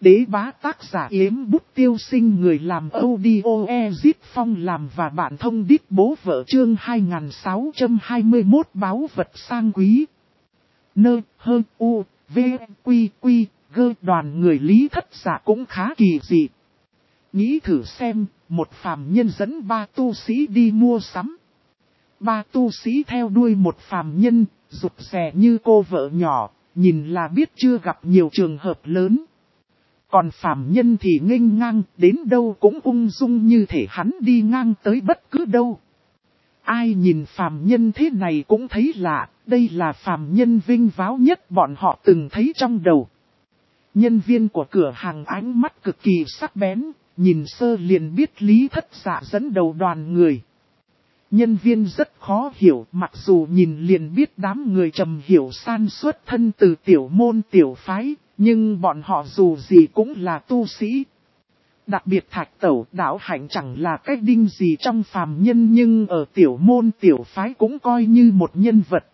Đế bá tác giả Yếm Bút Tiêu Sinh, người làm audio Ezit Phong làm và bạn thông đít bố vợ chương 2621 báu vật sang quý. Nơ hơn u, v, quy quy, gơ đoàn người Lý Thất Giả cũng khá kỳ dị. Nghĩ thử xem, một phàm nhân dẫn 3 tu sĩ đi mua sắm. 3 tu sĩ theo đuôi một phàm nhân, rụt rè như cô vợ nhỏ, nhìn là biết chưa gặp nhiều trường hợp lớn. Còn phàm nhân thì nghênh ngang, đến đâu cũng ung dung như thể hắn đi ngang tới bất cứ đâu. Ai nhìn phàm nhân thế này cũng thấy lạ, đây là phàm nhân vinh váo nhất bọn họ từng thấy trong đầu. Nhân viên của cửa hàng ánh mắt cực kỳ sắc bén, nhìn sơ liền biết Lý Thất Giả dẫn đầu đoàn người. Nhân viên rất khó hiểu, mặc dù nhìn liền biết đám người Trầm Hiểu San xuất thân từ tiểu môn tiểu phái, nhưng bọn họ dù gì cũng là tu sĩ. Đặc biệt Thạch Tẩu Đạo Hạnh chẳng là cái đinh gì trong phàm nhân, nhưng ở tiểu môn tiểu phái cũng coi như một nhân vật.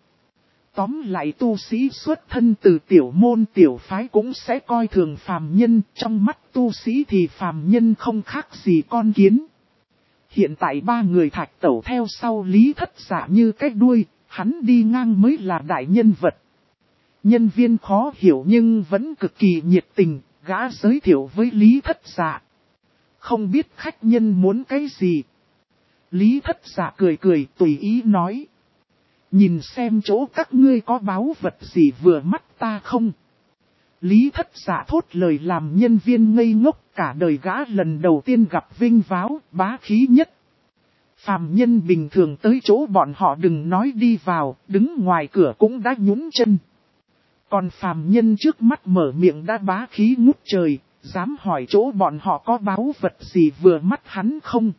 Tóm lại tu sĩ xuất thân từ tiểu môn tiểu phái cũng sẽ coi thường phàm nhân, trong mắt tu sĩ thì phàm nhân không khác gì con kiến. Hiện tại 3 người Thạch Tẩu theo sau Lý Thất Giả như cái đuôi, hắn đi ngang mới là đại nhân vật. Nhân viên khó hiểu nhưng vẫn cực kỳ nhiệt tình, gã giới thiệu với Lý Thất Giả. Không biết khách nhân muốn cái gì. Lý Thất Giả cười cười tùy ý nói. Nhìn xem chỗ các ngươi có báu vật gì vừa mắt ta không. Lý Thất Giả thốt lời làm nhân viên ngây ngốc, cả đời gã lần đầu tiên gặp vinh váo, bá khí nhất. Phàm nhân bình thường tới chỗ bọn họ đừng nói đi vào, đứng ngoài cửa cũng đã nhún chân. Còn phàm nhân trước mắt mở miệng đã bá khí ngút trời, dám hỏi chỗ bọn họ có báu vật gì vừa mắt hắn không.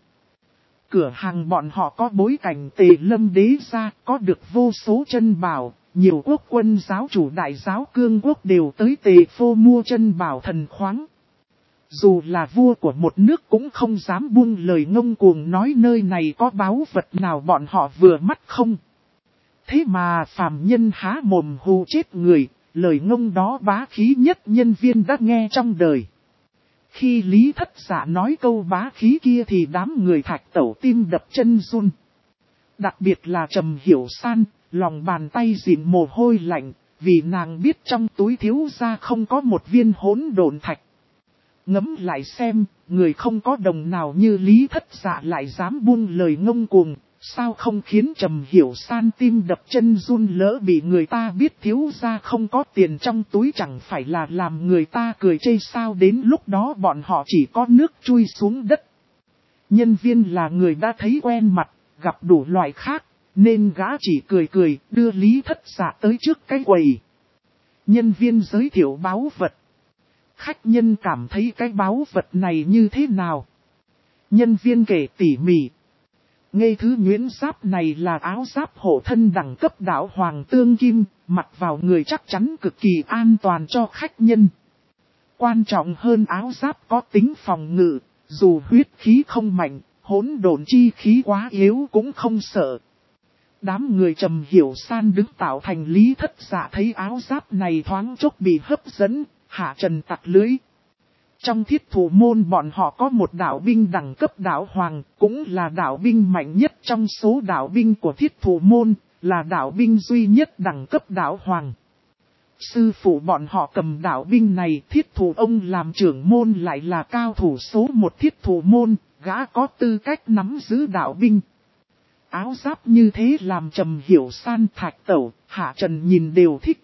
Cửa hàng bọn họ có bối cảnh Tề Lâm đế gia, có được vô số chân bảo, nhiều quốc quân giáo chủ đại giáo cương quốc đều tới Tề Phô mua chân bảo thần khoáng. Dù là vua của một nước cũng không dám buông lời ngông cuồng nói nơi này có báu vật nào bọn họ vừa mắt không. Thế mà phàm nhân há mồm hù chết người, lời ngông đó bá khí nhất nhân viên đã nghe trong đời. Khi Lý Thất Giả nói câu bá khí kia thì đám người Thạch Tẩu tim đập chân run. Đặc biệt là Trầm Hiểu San, lòng bàn tay dịn mồ hôi lạnh, vì nàng biết trong túi thiếu gia không có một viên hỗn độn thạch. Ngẫm lại xem, người không có đồng nào như Lý Thất Giả lại dám buông lời ngông cuồng, sao không khiến Trầm Hiểu San tim đập chân run, lỡ bị người ta biết thiếu gia không có tiền trong túi chẳng phải là làm người ta cười chê sao, đến lúc đó bọn họ chỉ có nước chui xuống đất. Nhân viên là người đã thấy quen mặt, gặp đủ loại khác, nên gã chỉ cười cười đưa Lý Thất Giả tới trước cái quầy. Nhân viên giới thiệu báu vật. Khách nhân cảm thấy cái báu vật này như thế nào? Nhân viên kể tỉ mỉ. Ngay thứ nhuyễn giáp này là áo giáp hộ thân đẳng cấp đạo hoàng tương kim, mặc vào người chắc chắn cực kỳ an toàn cho khách nhân. Quan trọng hơn áo giáp có tính phòng ngự, dù huyết khí không mạnh, hỗn độn chi khí quá yếu cũng không sợ. Đám người Trầm Hiểu San đứng tạo thành Lý Thất Giả thấy áo giáp này thoáng chốc bị hấp dẫn, hạ trần tặc lưới. Trong Thiết Thủ môn bọn họ có một đạo binh đẳng cấp đạo hoàng, cũng là đạo binh mạnh nhất trong số đạo binh của Thiết Thủ môn, là đạo binh duy nhất đẳng cấp đạo hoàng. Sư phụ bọn họ cầm đạo binh này, Thiết Thủ ông làm trưởng môn lại là cao thủ số 1 Thiết Thủ môn, gã có tư cách nắm giữ đạo binh. Áo giáp như thế làm Trầm Hiểu San, Thạch Tẩu, Hạ Trần nhìn đều thích.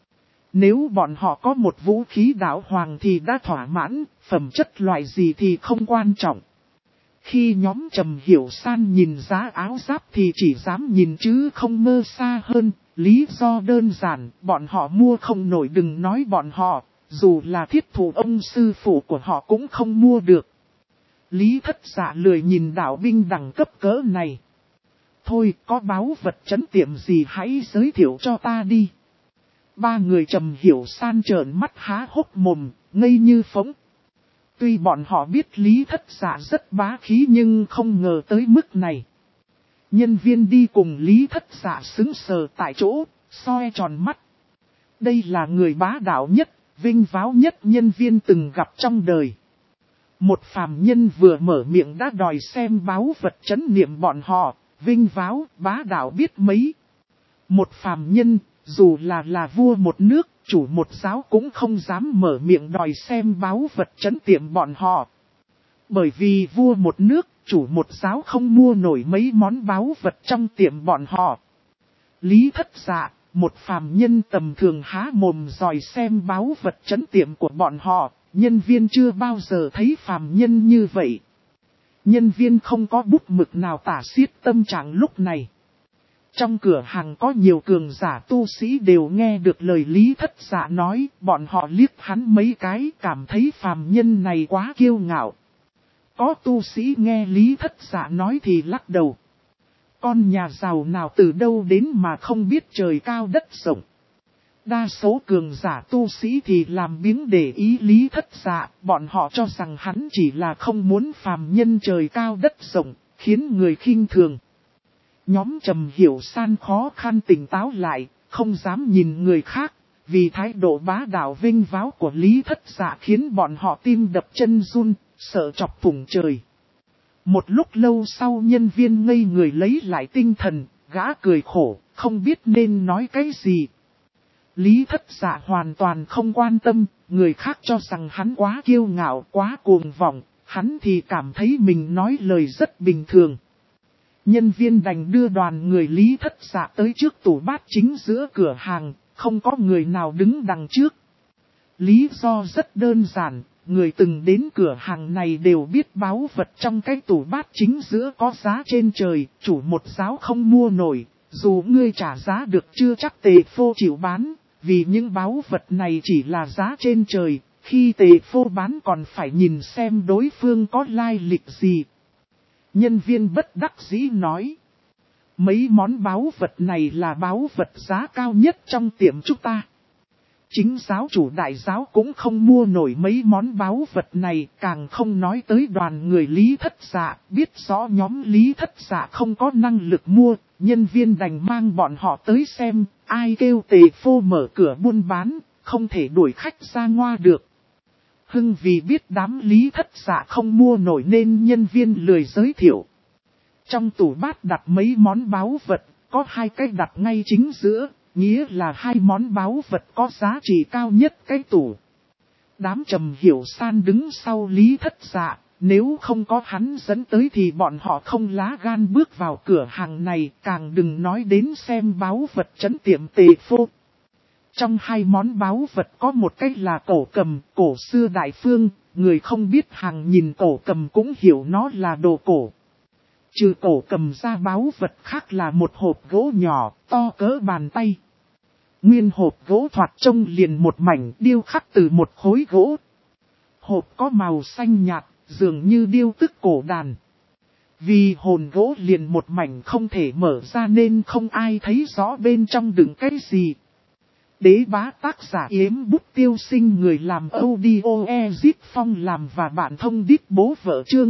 Nếu bọn họ có một vũ khí đạo hoàng thì đã thỏa mãn, phẩm chất loại gì thì không quan trọng. Khi nhóm Trầm Hiểu San nhìn giá áo giáp thì chỉ dám nhìn chứ không mơ xa hơn, lý do đơn giản, bọn họ mua không nổi, đừng nói bọn họ, dù là Thiết Thủ ông sư phụ của họ cũng không mua được. Lý Thất Giả lười nhìn đạo binh đẳng cấp cỡ này. Thôi, có báu vật trấn tiệm gì hãy giới thiệu cho ta đi. 3 người Trầm Hiểu San trợn mắt há hốc mồm, ngây như phỗng. Tuy bọn họ biết Lý Thất Giả rất bá khí nhưng không ngờ tới mức này. Nhân viên đi cùng Lý Thất Giả sững sờ tại chỗ, soi tròn mắt. Đây là người bá đạo nhất, vinh váo nhất nhân viên từng gặp trong đời. Một phàm nhân vừa mở miệng đã đòi xem báu vật trấn niệm bọn họ, vinh váo, bá đạo biết mấy. Một phàm nhân, dù là vua một nước, chủ một giáo cũng không dám mở miệng đòi xem báu vật trấn tiệm bọn họ. Bởi vì vua một nước, chủ một giáo không mua nổi mấy món báu vật trong tiệm bọn họ. Lý Thất Dạ, một phàm nhân tầm thường há mồm dòi xem báu vật trấn tiệm của bọn họ, nhân viên chưa bao giờ thấy phàm nhân như vậy. Nhân viên không có bút mực nào tả xiết tâm trạng lúc này. Trong cửa hàng có nhiều cường giả tu sĩ đều nghe được lời Lý Thất Dạ nói, bọn họ liếc hắn mấy cái cảm thấy phàm nhân này quá kiêu ngạo. Có tu sĩ nghe Lý Thất Dạ nói thì lắc đầu. Con nhà giàu nào từ đâu đến mà không biết trời cao đất rộng. Đa số cường giả tu sĩ thì làm biếng để ý Lý Thất Dạ, bọn họ cho rằng hắn chỉ là không muốn phàm nhân trời cao đất rộng, khiến người khinh thường. Nhóm Trầm Hiểu San khó khăn tỉnh táo lại, không dám nhìn người khác, vì thái độ bá đạo vinh váo của Lý Thất Dạ khiến bọn họ tim đập chân run, sợ chọc phủng trời. Một lúc lâu sau nhân viên ngây người lấy lại tinh thần, gã cười khổ, không biết nên nói cái gì. Lý Thất Dạ hoàn toàn không quan tâm, người khác cho rằng hắn quá kiêu ngạo, quá cuồng vọng, hắn thì cảm thấy mình nói lời rất bình thường. Nhân viên đành đưa đoàn người Lý Thất Dạ tới trước tủ bát chính giữa cửa hàng, không có người nào đứng đằng trước. Lý do rất đơn giản, người từng đến cửa hàng này đều biết báu vật trong cái tủ bát chính giữa có giá trên trời, chủ một giáo không mua nổi, dù ngươi trả giá được chưa chắc Tề Phô chịu bán, vì những báu vật này chỉ là giá trên trời, khi Tề Phô bán còn phải nhìn xem đối phương có lai lịch gì. Nhân viên bất đắc dĩ nói. Mấy món báu vật này là báu vật giá cao nhất trong tiệm chúng ta. Chính giáo chủ đại giáo cũng không mua nổi mấy món báu vật này, càng không nói tới đoàn người Lý Thất Dạ, biết rõ nhóm Lý Thất Dạ không có năng lực mua, nhân viên đành mang bọn họ tới xem, ai kêu Tề Phô mở cửa buôn bán, không thể đuổi khách ra ngoa được. Hưng vì biết đám Lý Thất Dạ không mua nổi nên nhân viên lười giới thiệu. Trong tủ bát đặt mấy món báu vật, có hai cái đặt ngay chính giữa, nghĩa là hai món báu vật có giá trị cao nhất cái tủ. Đám Trầm Hiểu San đứng sau Lý Thất Dạ, nếu không có hắn dẫn tới thì bọn họ không lá gan bước vào cửa hàng này, càng đừng nói đến xem báu vật trấn tiệm Tề Phô. Trong hai món báu vật có một cái là cổ cầm, cổ xưa đại phương, người không biết hàng nhìn cổ cầm cũng hiểu nó là đồ cổ. Trừ cổ cầm ra báu vật khác là một hộp gỗ nhỏ, to cỡ bàn tay. Nguyên hộp gỗ thoạt trông liền một mảnh điêu khắc từ một khối gỗ. Hộp có màu xanh nhạt, dường như điêu tức cổ đàn. Vì hồn gỗ liền một mảnh không thể mở ra nên không ai thấy rõ bên trong đựng cái gì. Đế bá tác giả Yếm Bút Tiêu Sinh, người làm audio Ezip Phong làm và bạn thông đít bố vợ chương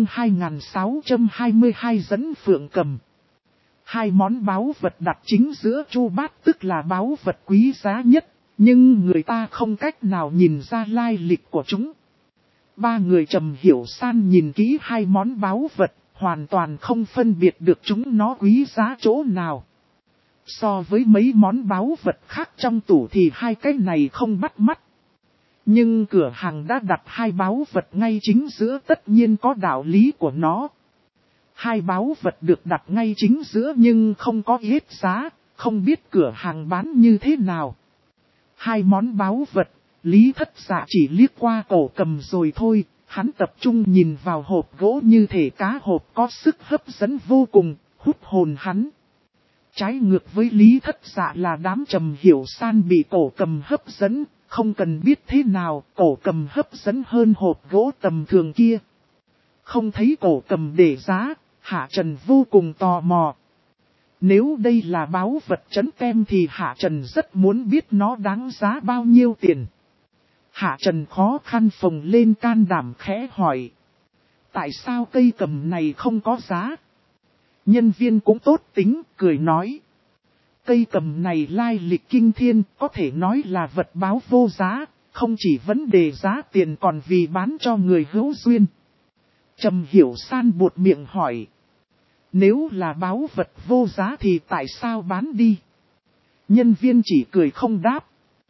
2622 dẫn Phượng Cầm. Hai món báu vật đặt chính giữa chu bát tức là báu vật quý giá nhất, nhưng người ta không cách nào nhìn ra lai lịch của chúng. Ba người Trầm Hiểu San nhìn kỹ hai món báu vật, hoàn toàn không phân biệt được chúng nó quý giá chỗ nào. So với mấy món báu vật khác trong tủ thì hai cái này không bắt mắt. Nhưng cửa hàng đã đặt hai báu vật ngay chính giữa tất nhiên có đạo lý của nó. Hai báu vật được đặt ngay chính giữa nhưng không có yết giá, không biết cửa hàng bán như thế nào. Hai món báu vật, Lý Thất Dạ chỉ liếc qua cổ cầm rồi thôi, hắn tập trung nhìn vào hộp gỗ như thể cá hộp có sức hấp dẫn vô cùng, hút hồn hắn. Trái ngược với Lý Thất Dạ là đám Trầm Hiểu San bị cổ cầm hấp dẫn, không cần biết thế nào, cổ cầm hấp dẫn hơn hộp gỗ tầm thường kia. Không thấy cổ cầm để giá, Hạ Trần vô cùng tò mò. Nếu đây là báu vật trấn tem thì Hạ Trần rất muốn biết nó đáng giá bao nhiêu tiền. Hạ Trần khó khăn phồng lên can đảm khẽ hỏi. Tại sao cây cầm này không có giá? Nhân viên cũng tốt tính, cười nói. Cây cầm này lai lịch kinh thiên, có thể nói là vật báo vô giá, không chỉ vấn đề giá tiền còn vì bán cho người hữu duyên. Trầm Hiểu San buột miệng hỏi. Nếu là báu vật vô giá thì tại sao bán đi? Nhân viên chỉ cười không đáp.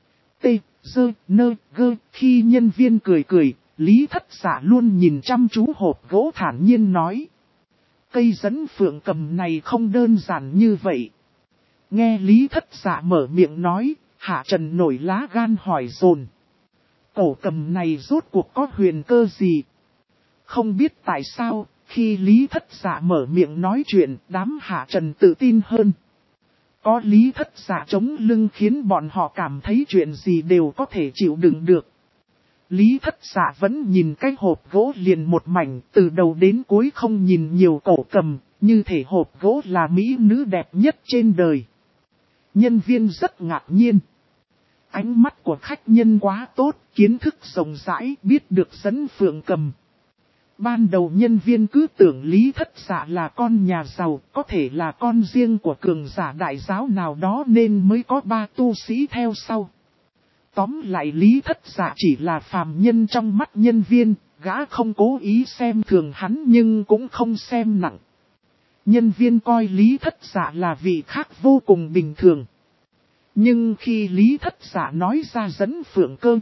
Khi nhân viên cười, Lý Thất Dạ luôn nhìn chăm chú hộp gỗ thản nhiên nói. Cây dẫn phượng cầm này không đơn giản như vậy. Nghe Lý Thất Dạ mở miệng nói, Hạ Trần nổi lá gan hỏi dồn. Cổ cầm này rốt cuộc có huyền cơ gì? Không biết tại sao, khi Lý Thất Dạ mở miệng nói chuyện, đám Hạ Trần tự tin hơn. Có Lý Thất Dạ chống lưng khiến bọn họ cảm thấy chuyện gì đều có thể chịu đựng được. Lý Thất Dạ vẫn nhìn cái hộp gỗ liền một mảnh, từ đầu đến cuối không nhìn nhiều cổ cầm, như thể hộp gỗ là mỹ nữ đẹp nhất trên đời. Nhân viên rất ngạc nhiên. Ánh mắt của khách nhân quá tốt, kiến thức rộng rãi, biết được dẫn phượng cầm. Ban đầu nhân viên cứ tưởng Lý Thất Dạ là con nhà giàu, có thể là con riêng của cường giả đại giáo nào đó nên mới có 3 tu sĩ theo sau. Tóm lại Lý Thất Dạ chỉ là phàm nhân trong mắt nhân viên, gã không cố ý xem thường hắn nhưng cũng không xem nặng. Nhân viên coi Lý Thất Dạ là vị khác vô cùng bình thường. Nhưng khi Lý Thất Dạ nói ra dẫn phượng cơ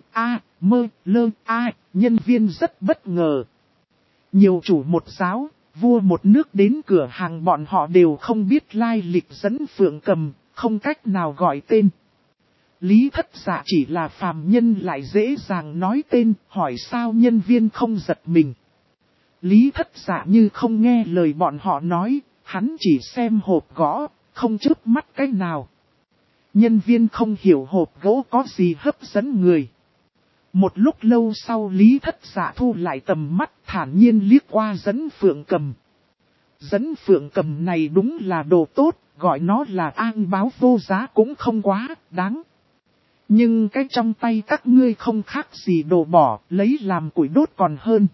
nhân viên rất bất ngờ. Nhiều chủ một giáo, vua một nước đến cửa hàng bọn họ đều không biết lai lịch dẫn phượng cầm, không cách nào gọi tên. Lý Thất Dạ chỉ là phàm nhân lại dễ dàng nói tên, hỏi sao nhân viên không giật mình. Lý Thất Dạ như không nghe lời bọn họ nói, hắn chỉ xem hộp gỗ, không chớp mắt cái nào. Nhân viên không hiểu hộp gỗ có gì hấp dẫn người. Một lúc lâu sau Lý Thất Dạ thu lại tầm mắt thản nhiên liếc qua dẫn phượng cầm. Dẫn phượng cầm này đúng là đồ tốt, gọi nó là an báo vô giá cũng không quá đáng. Nhưng cái trong tay các ngươi không khác gì đồ bỏ, lấy làm củi đốt còn hơn.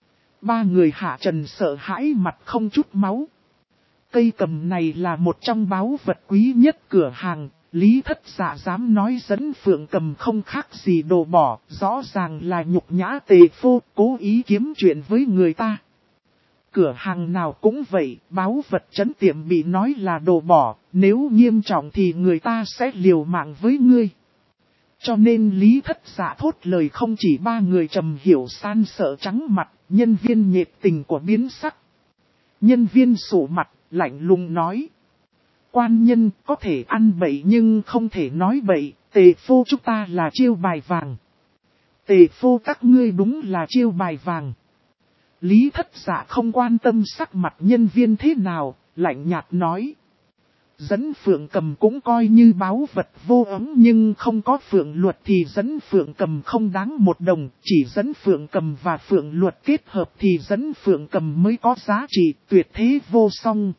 3 người Hạ Trần sợ hãi mặt không chút máu. Cây cầm này là một trong báu vật quý nhất cửa hàng. Lý Thất Dạ dám nói dẫn phượng cầm không khác gì đồ bỏ, rõ ràng là nhục nhã tề phô, cố ý kiếm chuyện với người ta. Cửa hàng nào cũng vậy, báu vật trấn tiệm bị nói là đồ bỏ, nếu nghiêm trọng thì người ta sẽ liều mạng với ngươi. Cho nên Lý Thất Dạ thốt lời không chỉ 3 người Trầm Hiểu San sợ trắng mặt, nhân viên nhiệt tình của biến sắc. Nhân viên sụ mặt, lạnh lùng nói. Quan nhân có thể ăn bậy nhưng không thể nói bậy, tề phô chúng ta là chiêu bài vàng. Tề phô các ngươi đúng là chiêu bài vàng. Lý Thất Dạ không quan tâm sắc mặt nhân viên thế nào, lạnh nhạt nói. Dẫn phượng cầm cũng coi như báu vật vô ấm nhưng không có phượng luật thì dẫn phượng cầm không đáng 1 đồng, chỉ dẫn phượng cầm và phượng luật kết hợp thì dẫn phượng cầm mới có giá trị tuyệt thế vô song.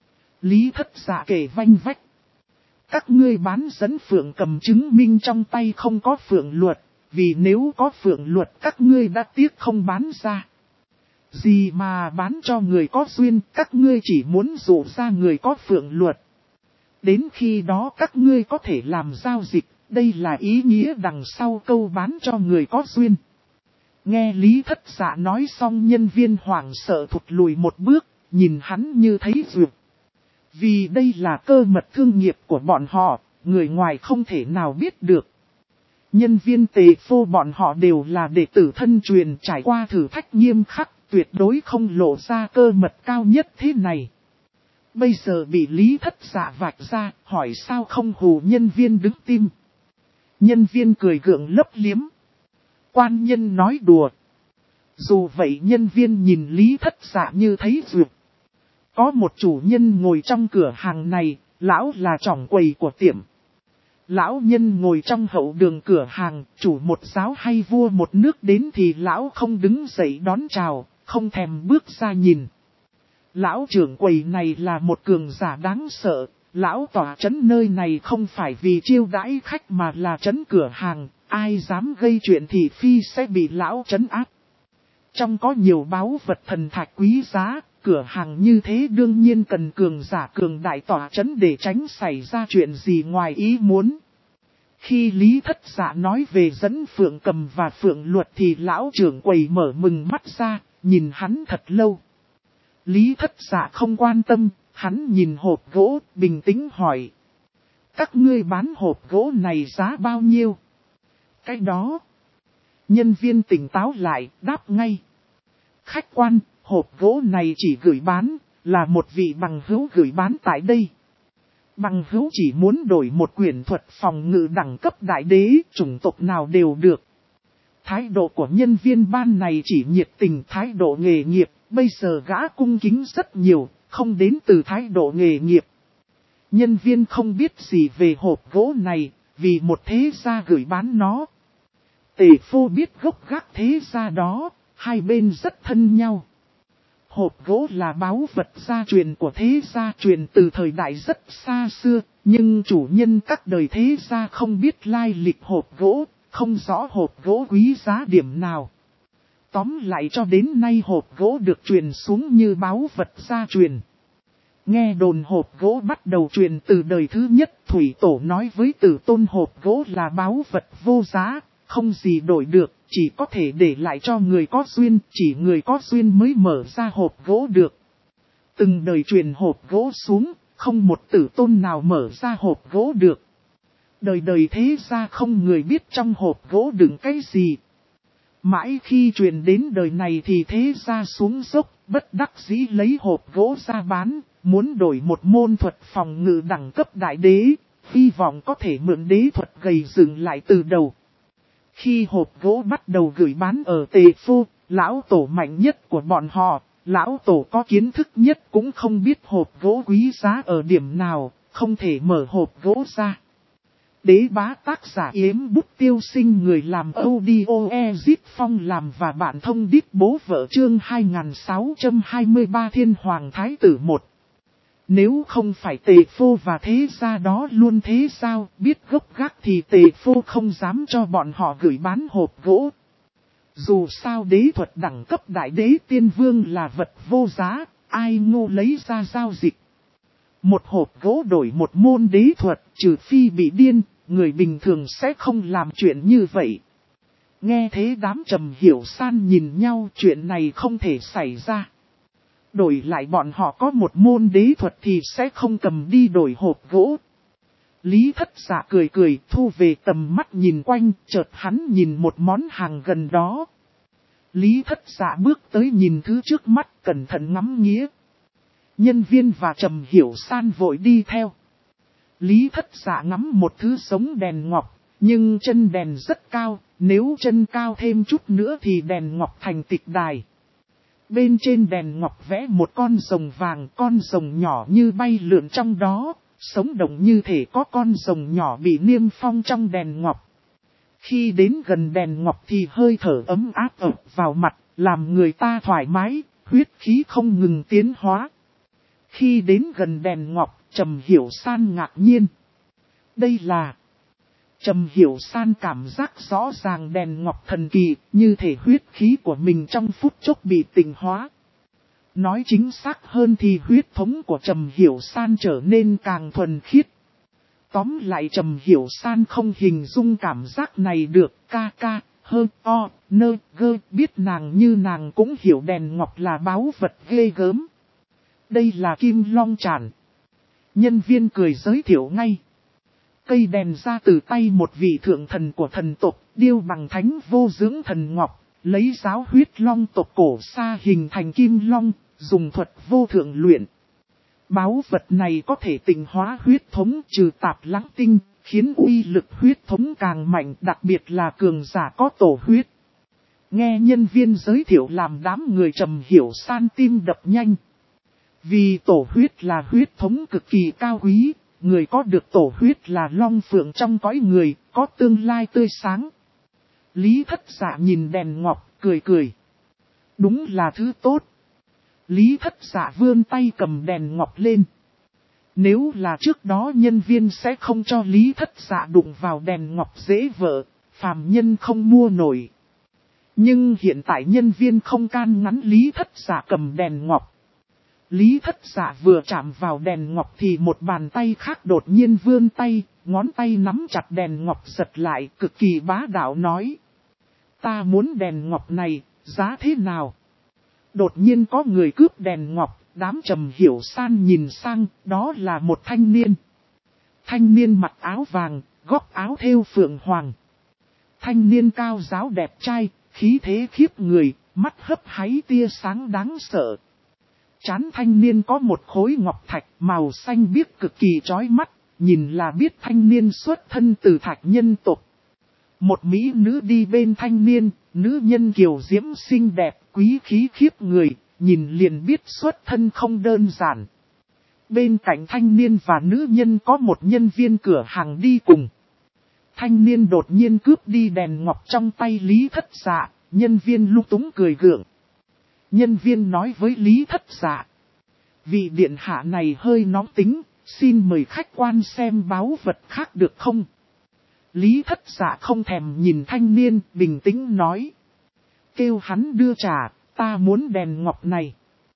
Lý Thất Dạ kể vanh vách. Các ngươi bán dẫn phượng cầm chứng minh trong tay không có phượng luật, vì nếu có phượng luật các ngươi đã tiếc không bán ra. Gì mà bán cho người có duyên, các ngươi chỉ muốn dụ ra người có phượng luật. Đến khi đó các ngươi có thể làm giao dịch, đây là ý nghĩa đằng sau câu bán cho người có duyên. Nghe Lý Thất Dạ nói xong nhân viên hoảng sợ thụt lùi một bước, nhìn hắn như thấy duyệt. Vì đây là cơ mật thương nghiệp của bọn họ, người ngoài không thể nào biết được. Nhân viên tề phô bọn họ đều là đệ tử thân truyền trải qua thử thách nghiêm khắc, tuyệt đối không lộ ra cơ mật cao nhất thế này. Bây giờ bị Lý Thất Dạ vạch ra, hỏi sao không hù nhân viên đứng tim. Nhân viên cười gượng lấp liếm. Quan nhân nói đùa. Dù vậy nhân viên nhìn Lý Thất Dạ như thấy duyệt. Có một chủ nhân ngồi trong cửa hàng này, lão là trỏng quầy của tiệm. Lão nhân ngồi trong hậu đường cửa hàng, chủ một giáo hay vua một nước đến thì lão không đứng dậy đón chào, không thèm bước ra nhìn. Lão trưởng quầy này là một cường giả đáng sợ, lão tỏa trấn nơi này không phải vì chiêu đãi khách mà là trấn cửa hàng, ai dám gây chuyện thì phi sẽ bị lão trấn áp. Trong có nhiều báu vật thần thạch quý giá, cửa hàng như thế đương nhiên cần cường giả cường đại tỏa trấn để tránh xảy ra chuyện gì ngoài ý muốn. Khi Lý Thất Dạ nói về dẫn Phượng Cầm và Phượng Luật thì lão trưởng quầy mở mừng mắt ra, nhìn hắn thật lâu. Lý Thất Dạ không quan tâm, hắn nhìn hộp gỗ, bình tĩnh hỏi. Các ngươi bán hộp gỗ này giá bao nhiêu? Cái đó. Nhân viên tỉnh táo lại, đáp ngay. Khách quan, hộp gỗ này chỉ gửi bán, là một vị bằng hữu gửi bán tại đây. Bằng hữu chỉ muốn đổi một quyển thuật phòng ngự đẳng cấp đại đế, chủng tộc nào đều được. Thái độ của nhân viên ban này chỉ nhiệt tình thái độ nghề nghiệp, bây giờ gã cung kính rất nhiều, không đến từ thái độ nghề nghiệp. Nhân viên không biết gì về hộp gỗ này, vì một thế gia gửi bán nó. Tề Phô biết gốc gác thế gia đó, hai bên rất thân nhau. Hộp gỗ là báu vật gia truyền của thế gia truyền từ thời đại rất xa xưa, nhưng chủ nhân các đời thế gia không biết lai lịch hộp gỗ, không rõ hộp gỗ quý giá điểm nào. Tóm lại cho đến nay hộp gỗ được truyền xuống như báu vật gia truyền. Nghe đồn hộp gỗ bắt đầu truyền từ đời thứ nhất, Thủy Tổ nói với Tử Tôn hộp gỗ là báu vật vô giá, không gì đổi được, chỉ có thể để lại cho người có duyên, chỉ người có duyên mới mở ra hộp gỗ được. Từng đời truyền hộp gỗ xuống, không một Tử Tôn nào mở ra hộp gỗ được. Đời đời thế ra không người biết trong hộp gỗ đựng cái gì. Mãi khi truyền đến đời này thì thế ra xuống dốc, bất đắc dĩ lấy hộp gỗ ra bán, muốn đổi một môn thuật phòng ngự đẳng cấp đại đế, hy vọng có thể mượn đế thuật gầy dựng lại từ đầu. Khi hộp gỗ bắt đầu gửi bán ở Tề Phô, lão tổ mạnh nhất của bọn họ, lão tổ có kiến thức nhất cũng không biết hộp gỗ quý giá ở điểm nào, không thể mở hộp gỗ ra. Đế bá tác giả Yếm Bút Tiêu Sinh, người làm audio Ezip Phong làm và bạn thông đít bố vợ chương 2623 Thiên Hoàng Thái Tử 1. Nếu không phải Tề Phô và thế gia đó luôn thế sao, biết gốc gác thì Tề Phô không dám cho bọn họ gửi bán hộp gỗ. Dù sao đế thuật đẳng cấp đại đế tiên vương là vật vô giá, ai ngu lấy ra giao dịch. Một hộp gỗ đổi một môn đế thuật, trừ phi bị điên, người bình thường sẽ không làm chuyện như vậy. Nghe thế đám Trầm Hiểu San nhìn nhau, chuyện này không thể xảy ra. Đổi lại bọn họ có một môn đế thuật thì sẽ không cầm đi đổi hộp gỗ. Lý Thất Dạ cười cười thu về tầm mắt nhìn quanh, chợt hắn nhìn một món hàng gần đó. Lý Thất Dạ bước tới nhìn thứ trước mắt, cẩn thận ngắm nghía. Nhân viên và Trầm Hiểu San vội đi theo. Lý Thất Dạ ngắm một thứ giống đèn ngọc, nhưng chân đèn rất cao, nếu chân cao thêm chút nữa thì đèn ngọc thành tịch đài. Bên trên đèn ngọc vẽ một con rồng vàng, con rồng nhỏ như bay lượn trong đó, sống động như thể có con rồng nhỏ bị niêm phong trong đèn ngọc. Khi đến gần đèn ngọc thì hơi thở ấm áp ập vào mặt, làm người ta thoải mái, huyết khí không ngừng tiến hóa. Khi đến gần đèn ngọc, Trầm Hiểu San ngạc nhiên. Đây là... Trầm Hiểu San cảm giác rõ ràng đèn ngọc thần kỳ, như thể huyết khí của mình trong phút chốc bị tịnh hóa. Nói chính xác hơn thì huyết thống của Trầm Hiểu San trở nên càng thuần khiết. Tóm lại Trầm Hiểu San không hình dung cảm giác này được, biết nàng như nàng cũng hiểu đèn ngọc là báu vật ghê gớm. Đây là kim long chản. Nhân viên cười giới thiệu ngay. Cây đèn ra từ tay một vị thượng thần của thần tộc, điêu bằng thánh vô dưỡng thần ngọc, lấy giáo huyết long tộc cổ xa hình thành kim long, dùng thuật vô thượng luyện. Báu vật này có thể tịnh hóa huyết thống trừ tạp lắng tinh, khiến uy lực huyết thống càng mạnh, đặc biệt là cường giả có tổ huyết. Nghe nhân viên giới thiệu làm đám người Trầm Hiểu San tim đập nhanh. Vì tổ huyết là huyết thống cực kỳ cao quý, người có được tổ huyết là long phượng trong cõi người, có tương lai tươi sáng. Lý Thất Dạ nhìn đèn ngọc, cười cười. Đúng là thứ tốt. Lý Thất Dạ vươn tay cầm đèn ngọc lên. Nếu là trước đó nhân viên sẽ không cho Lý Thất Dạ đụng vào đèn ngọc dễ vỡ, phàm nhân không mua nổi. Nhưng hiện tại nhân viên không can ngăn Lý Thất Dạ cầm đèn ngọc. Lý Thất Dạ vừa chạm vào đèn ngọc thì một bàn tay khác đột nhiên vươn tay, ngón tay nắm chặt đèn ngọc giật lại, cực kỳ bá đạo nói. Ta muốn đèn ngọc này, giá thế nào? Đột nhiên có người cướp đèn ngọc, đám Trầm Hiểu San nhìn sang, đó là một thanh niên. Thanh niên mặc áo vàng, góc áo thêu phượng hoàng. Thanh niên cao ráo đẹp trai, khí thế khiếp người, mắt hấp háy tia sáng đáng sợ. Trán thanh niên có một khối ngọc thạch màu xanh biếc cực kỳ chói mắt, nhìn là biết thanh niên xuất thân từ thạch nhân tộc. Một mỹ nữ đi bên thanh niên, nữ nhân kiều diễm xinh đẹp, quý khí khiếp người, nhìn liền biết xuất thân không đơn giản. Bên cạnh thanh niên và nữ nhân có một nhân viên cửa hàng đi cùng. Thanh niên đột nhiên cướp đi đèn ngọc trong tay Lý Thất Dạ, nhân viên lung túng cười gượng. Nhân viên nói với Lý Thất Dạ. Vị điện hạ này hơi nóng tính, xin mời khách quan xem báu vật khác được không? Lý Thất Dạ không thèm nhìn thanh niên, bình tĩnh nói. Kêu hắn đưa trà, ta muốn đèn ngọc này.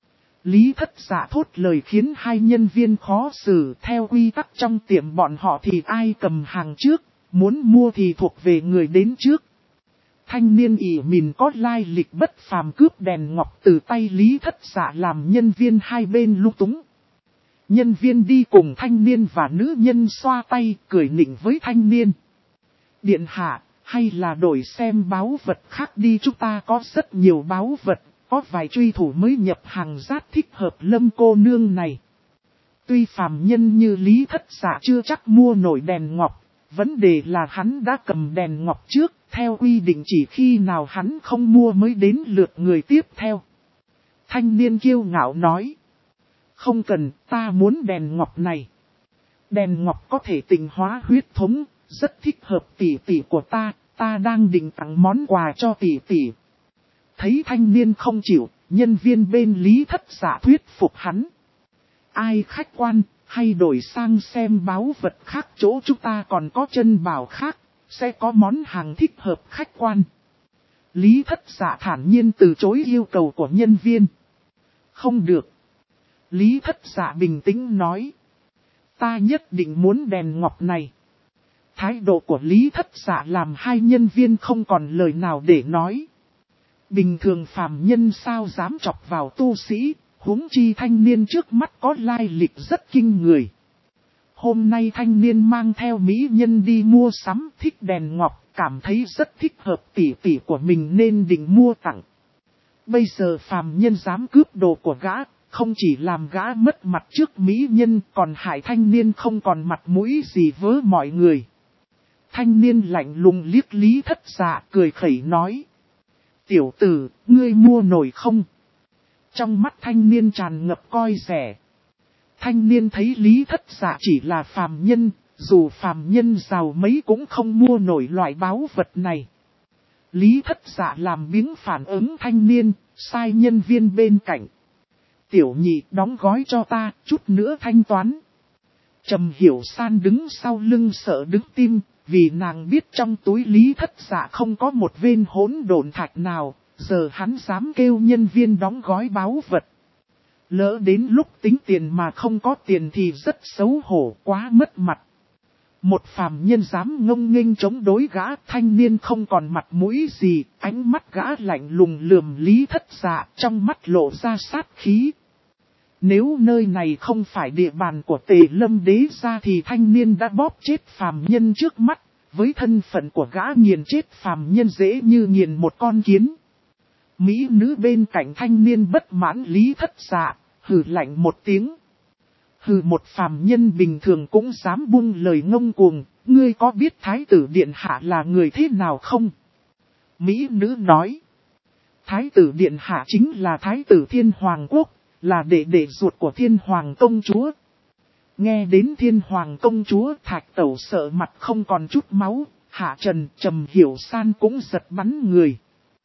Lý Thất Dạ thốt lời khiến hai nhân viên khó xử. Theo quy tắc trong tiệm bọn họ thì ai cầm hàng trước, muốn mua thì thuộc về người đến trước. Thanh niên ỉ mìn có lai lịch bất phàm cướp đèn ngọc từ tay Lý Thất Dạ làm nhân viên hai bên lung túng. Nhân viên đi cùng thanh niên và nữ nhân xoa tay cười nịnh với thanh niên. Điện hạ, hay là đổi xem báu vật khác đi, chúng ta có rất nhiều báu vật, có vài truy thủ mới nhập hàng rát thích hợp Lâm cô nương này. Tuy phàm nhân như Lý Thất Dạ chưa chắc mua nổi đèn ngọc, vấn đề là hắn đã cầm đèn ngọc trước, theo quy định chỉ khi nào hắn không mua mới đến lượt người tiếp theo. Thanh niên kiêu ngạo nói. Không cần, ta muốn đèn ngọc này. Đèn ngọc có thể tịnh hóa huyết thống, rất thích hợp tỷ tỷ của ta đang định tặng món quà cho tỷ tỷ. Thấy thanh niên không chịu, nhân viên bên Lý Thất Dạ thuyết phục hắn. Ai khách quan, hay đổi sang xem báu vật khác, chỗ chúng ta còn có chân bảo khác, sẽ có món hàng thích hợp khách quan. Lý Thất Dạ thản nhiên từ chối yêu cầu của nhân viên. Không được. Lý Thất Dạ bình tĩnh nói. Ta nhất định muốn đèn ngọc này. Thái độ của Lý Thất Dạ làm hai nhân viên không còn lời nào để nói. Bình thường phàm nhân sao dám chọc vào tu sĩ, huống chi thanh niên trước mắt có lai lịch rất kinh người. Hôm nay thanh niên mang theo mỹ nhân đi mua sắm, thích đèn ngọc, cảm thấy rất thích hợp tỷ tỷ của mình nên định mua tặng. Bây giờ phàm nhân dám cướp đồ của gã, không chỉ làm gã mất mặt trước mỹ nhân, còn hại thanh niên không còn mặt mũi gì với mọi người. Thanh niên lạnh lùng liếc Lý Thất Dạ cười khẩy nói. Tiểu tử, ngươi mua nổi không? Trong mắt thanh niên tràn ngập coi rẻ. Thanh niên thấy Lý Thất Dạ chỉ là phàm nhân, dù phàm nhân giàu mấy cũng không mua nổi loại báu vật này. Lý Thất Dạ làm biếng phản ứng thanh niên, sai nhân viên bên cạnh. Tiểu nhị đóng gói cho ta, chút nữa thanh toán. Trầm Hiểu San đứng sau lưng sợ đứng tim, vì nàng biết trong túi Lý Thất Dạ không có một viên hỗn độn thạch nào, giờ hắn dám kêu nhân viên đóng gói báu vật. Lỡ đến lúc tính tiền mà không có tiền thì rất xấu hổ, quá mất mặt. Một phàm nhân dám ngông nghênh chống đối gã, thanh niên không còn mặt mũi gì, ánh mắt gã lạnh lùng lườm Lý Thất Dạ, trong mắt lộ ra sát khí. Nếu nơi này không phải địa bàn của Tề Lâm đế gia thì thanh niên đã bóp chết phàm nhân trước mắt, với thân phận của gã nghiền chết phàm nhân dễ như nghiền một con kiến. Mỹ nữ bên cạnh thanh niên bất mãn Lý Thất Dạ, hừ lạnh một tiếng. Hừ, một phàm nhân bình thường cũng dám buông lời ngông cuồng, ngươi có biết Thái tử Điện Hạ là người thế nào không? Mỹ nữ nói. Thái tử Điện Hạ chính là Thái tử Thiên Hoàng Quốc, là đệ đệ ruột của Thiên Hoàng Công Chúa. Nghe đến Thiên Hoàng Công Chúa, Thạch Tẩu sợ mặt không còn chút máu, Hạ Trần, Trầm Hiểu San cũng giật bắn người.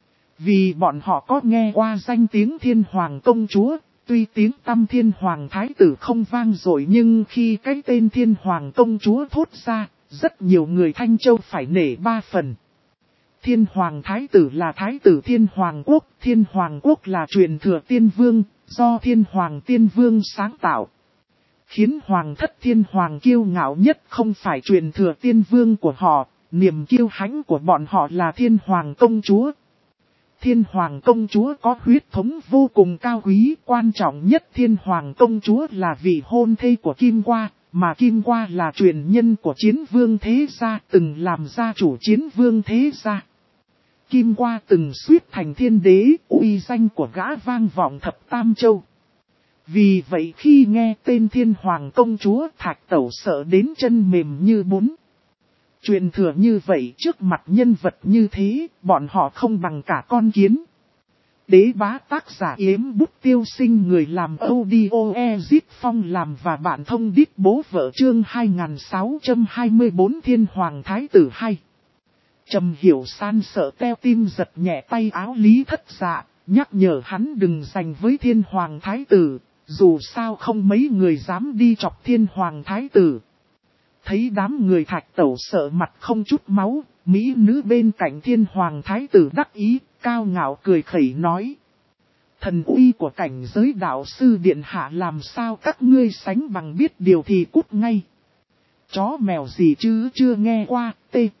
Vì bọn họ có nghe qua danh tiếng Thiên Hoàng Công Chúa, tuy tiếng tăm Thiên Hoàng Thái tử không vang dội nhưng khi cái tên Thiên Hoàng Công Chúa thốt ra, rất nhiều người Thanh Châu phải nể ba phần. Thiên Hoàng Thái tử là Thái tử Thiên Hoàng Quốc, Thiên Hoàng Quốc là truyền thừa tiên vương, do Thiên Hoàng Tiên Vương sáng tạo. Khiến Hoàng thất Thiên Hoàng kiêu ngạo nhất không phải truyền thừa Tiên Vương của họ, niềm kiêu hãnh của bọn họ là Thiên Hoàng Công Chúa. Thiên Hoàng Công Chúa có huyết thống vô cùng cao quý, quan trọng nhất Thiên Hoàng Công Chúa là vị hôn thê của Kim Qua, mà Kim Qua là truyền nhân của Chiến Vương Thế Gia, từng làm gia chủ Chiến Vương Thế Gia. Kim Qua từng suýt thành thiên đế, uy danh của gã vang vọng thập tam châu. Vì vậy khi nghe tên Thiên Hoàng Công Chúa, Thạch Tẩu sợ đến chân mềm như bún. Truyền thừa như vậy trước mặt nhân vật như thế, bọn họ không bằng cả con kiến. Đế bá tác giả Yếm Bút Tiêu Sinh, người làm audio Ezit Phong làm và bạn thông đít bố vợ, chương 2624 Thiên Hoàng Thái Tử hay. Trầm Hiểu San sợ teo tim, giật nhẹ tay áo Lý Thất Dạ, nhắc nhở hắn đừng giành với Thiên Hoàng Thái Tử, dù sao không mấy người dám đi chọc Thiên Hoàng Thái Tử. Thấy đám người Thạch Tẩu sợ mặt không chút máu, mỹ nữ bên cạnh Thiên Hoàng Thái Tử đắc ý, cao ngạo cười khẩy nói. Thần uy của cảnh giới đạo sư điện hạ làm sao các ngươi sánh bằng, biết điều thì cút ngay. Chó mèo gì chứ chưa nghe qua,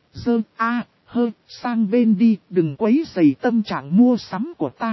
sang bên đi, đừng quấy rầy tâm trạng mua sắm của ta.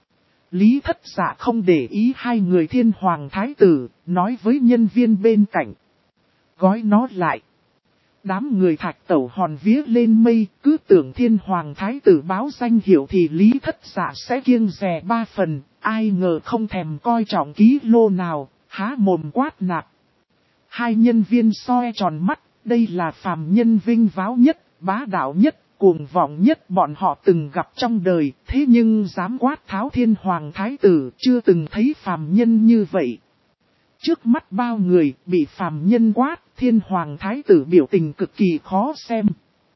Lý Thất Dạ không để ý hai người Thiên Hoàng Thái Tử, nói với nhân viên bên cạnh. Gói nó lại. Đám người Thạch Tẩu hòn vía lên mây, cứ tưởng Thiên Hoàng Thái Tử báo danh hiệu thì Lý Thất Dạ sẽ kiêng dè 3 phần, ai ngờ không thèm coi trọng ký lô nào, há mồm quát nạt. Hai nhân viên soi tròn mắt, đây là phàm nhân vinh váo nhất, bá đạo nhất, cuồng vọng nhất bọn họ từng gặp trong đời, thế nhưng dám quát tháo Thiên Hoàng Thái Tử, chưa từng thấy phàm nhân như vậy. Trước mắt bao người bị phàm nhân quát, Thiên Hoàng Thái Tử biểu tình cực kỳ khó xem.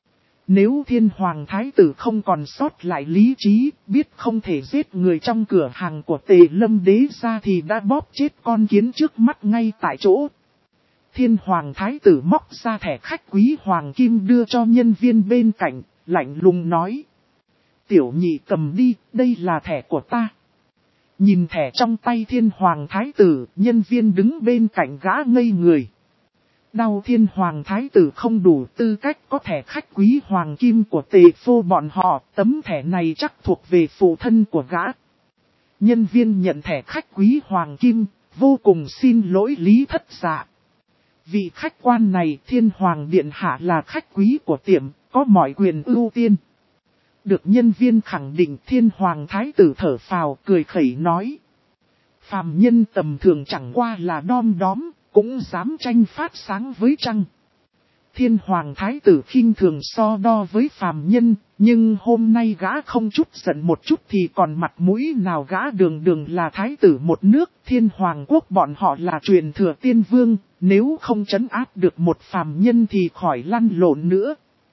Nếu Thiên Hoàng Thái Tử không còn sót lại lý trí, biết không thể giết người trong cửa hàng của Tề Lâm Đế ra thì đã bóp chết con kiến trước mắt ngay tại chỗ. Thiên Hoàng Thái Tử móc ra thẻ khách quý hoàng kim đưa cho nhân viên bên cạnh, lạnh lùng nói. Tiểu nhị cầm đi, đây là thẻ của ta. Nhìn thẻ trong tay Thiên Hoàng Thái Tử, nhân viên đứng bên cạnh gã ngây người. Đau Thiên Hoàng Thái Tử không đủ tư cách có thẻ khách quý hoàng kim của Tề Phô bọn họ, tấm thẻ này chắc thuộc về phụ thân của gã. Nhân viên nhận thẻ khách quý hoàng kim, vô cùng xin lỗi Lý Thất Dạ. Vị khách quan này Thiên Hoàng Điện Hạ là khách quý của tiệm, có mọi quyền ưu tiên. Được nhân viên khẳng định, Thiên Hoàng Thái Tử thở phào cười khẩy nói. Phàm nhân tầm thường chẳng qua là đom đóm, cũng dám tranh phát sáng với trăng. Thiên Hoàng Thái Tử khinh thường so đo với phàm nhân, nhưng hôm nay gã không chút giận một chút thì còn mặt mũi nào, gã đường đường là Thái Tử một nước, Thiên Hoàng quốc bọn họ là truyền thừa Tiên Vương, nếu không trấn áp được một phàm nhân thì khỏi lăn lộn nữa.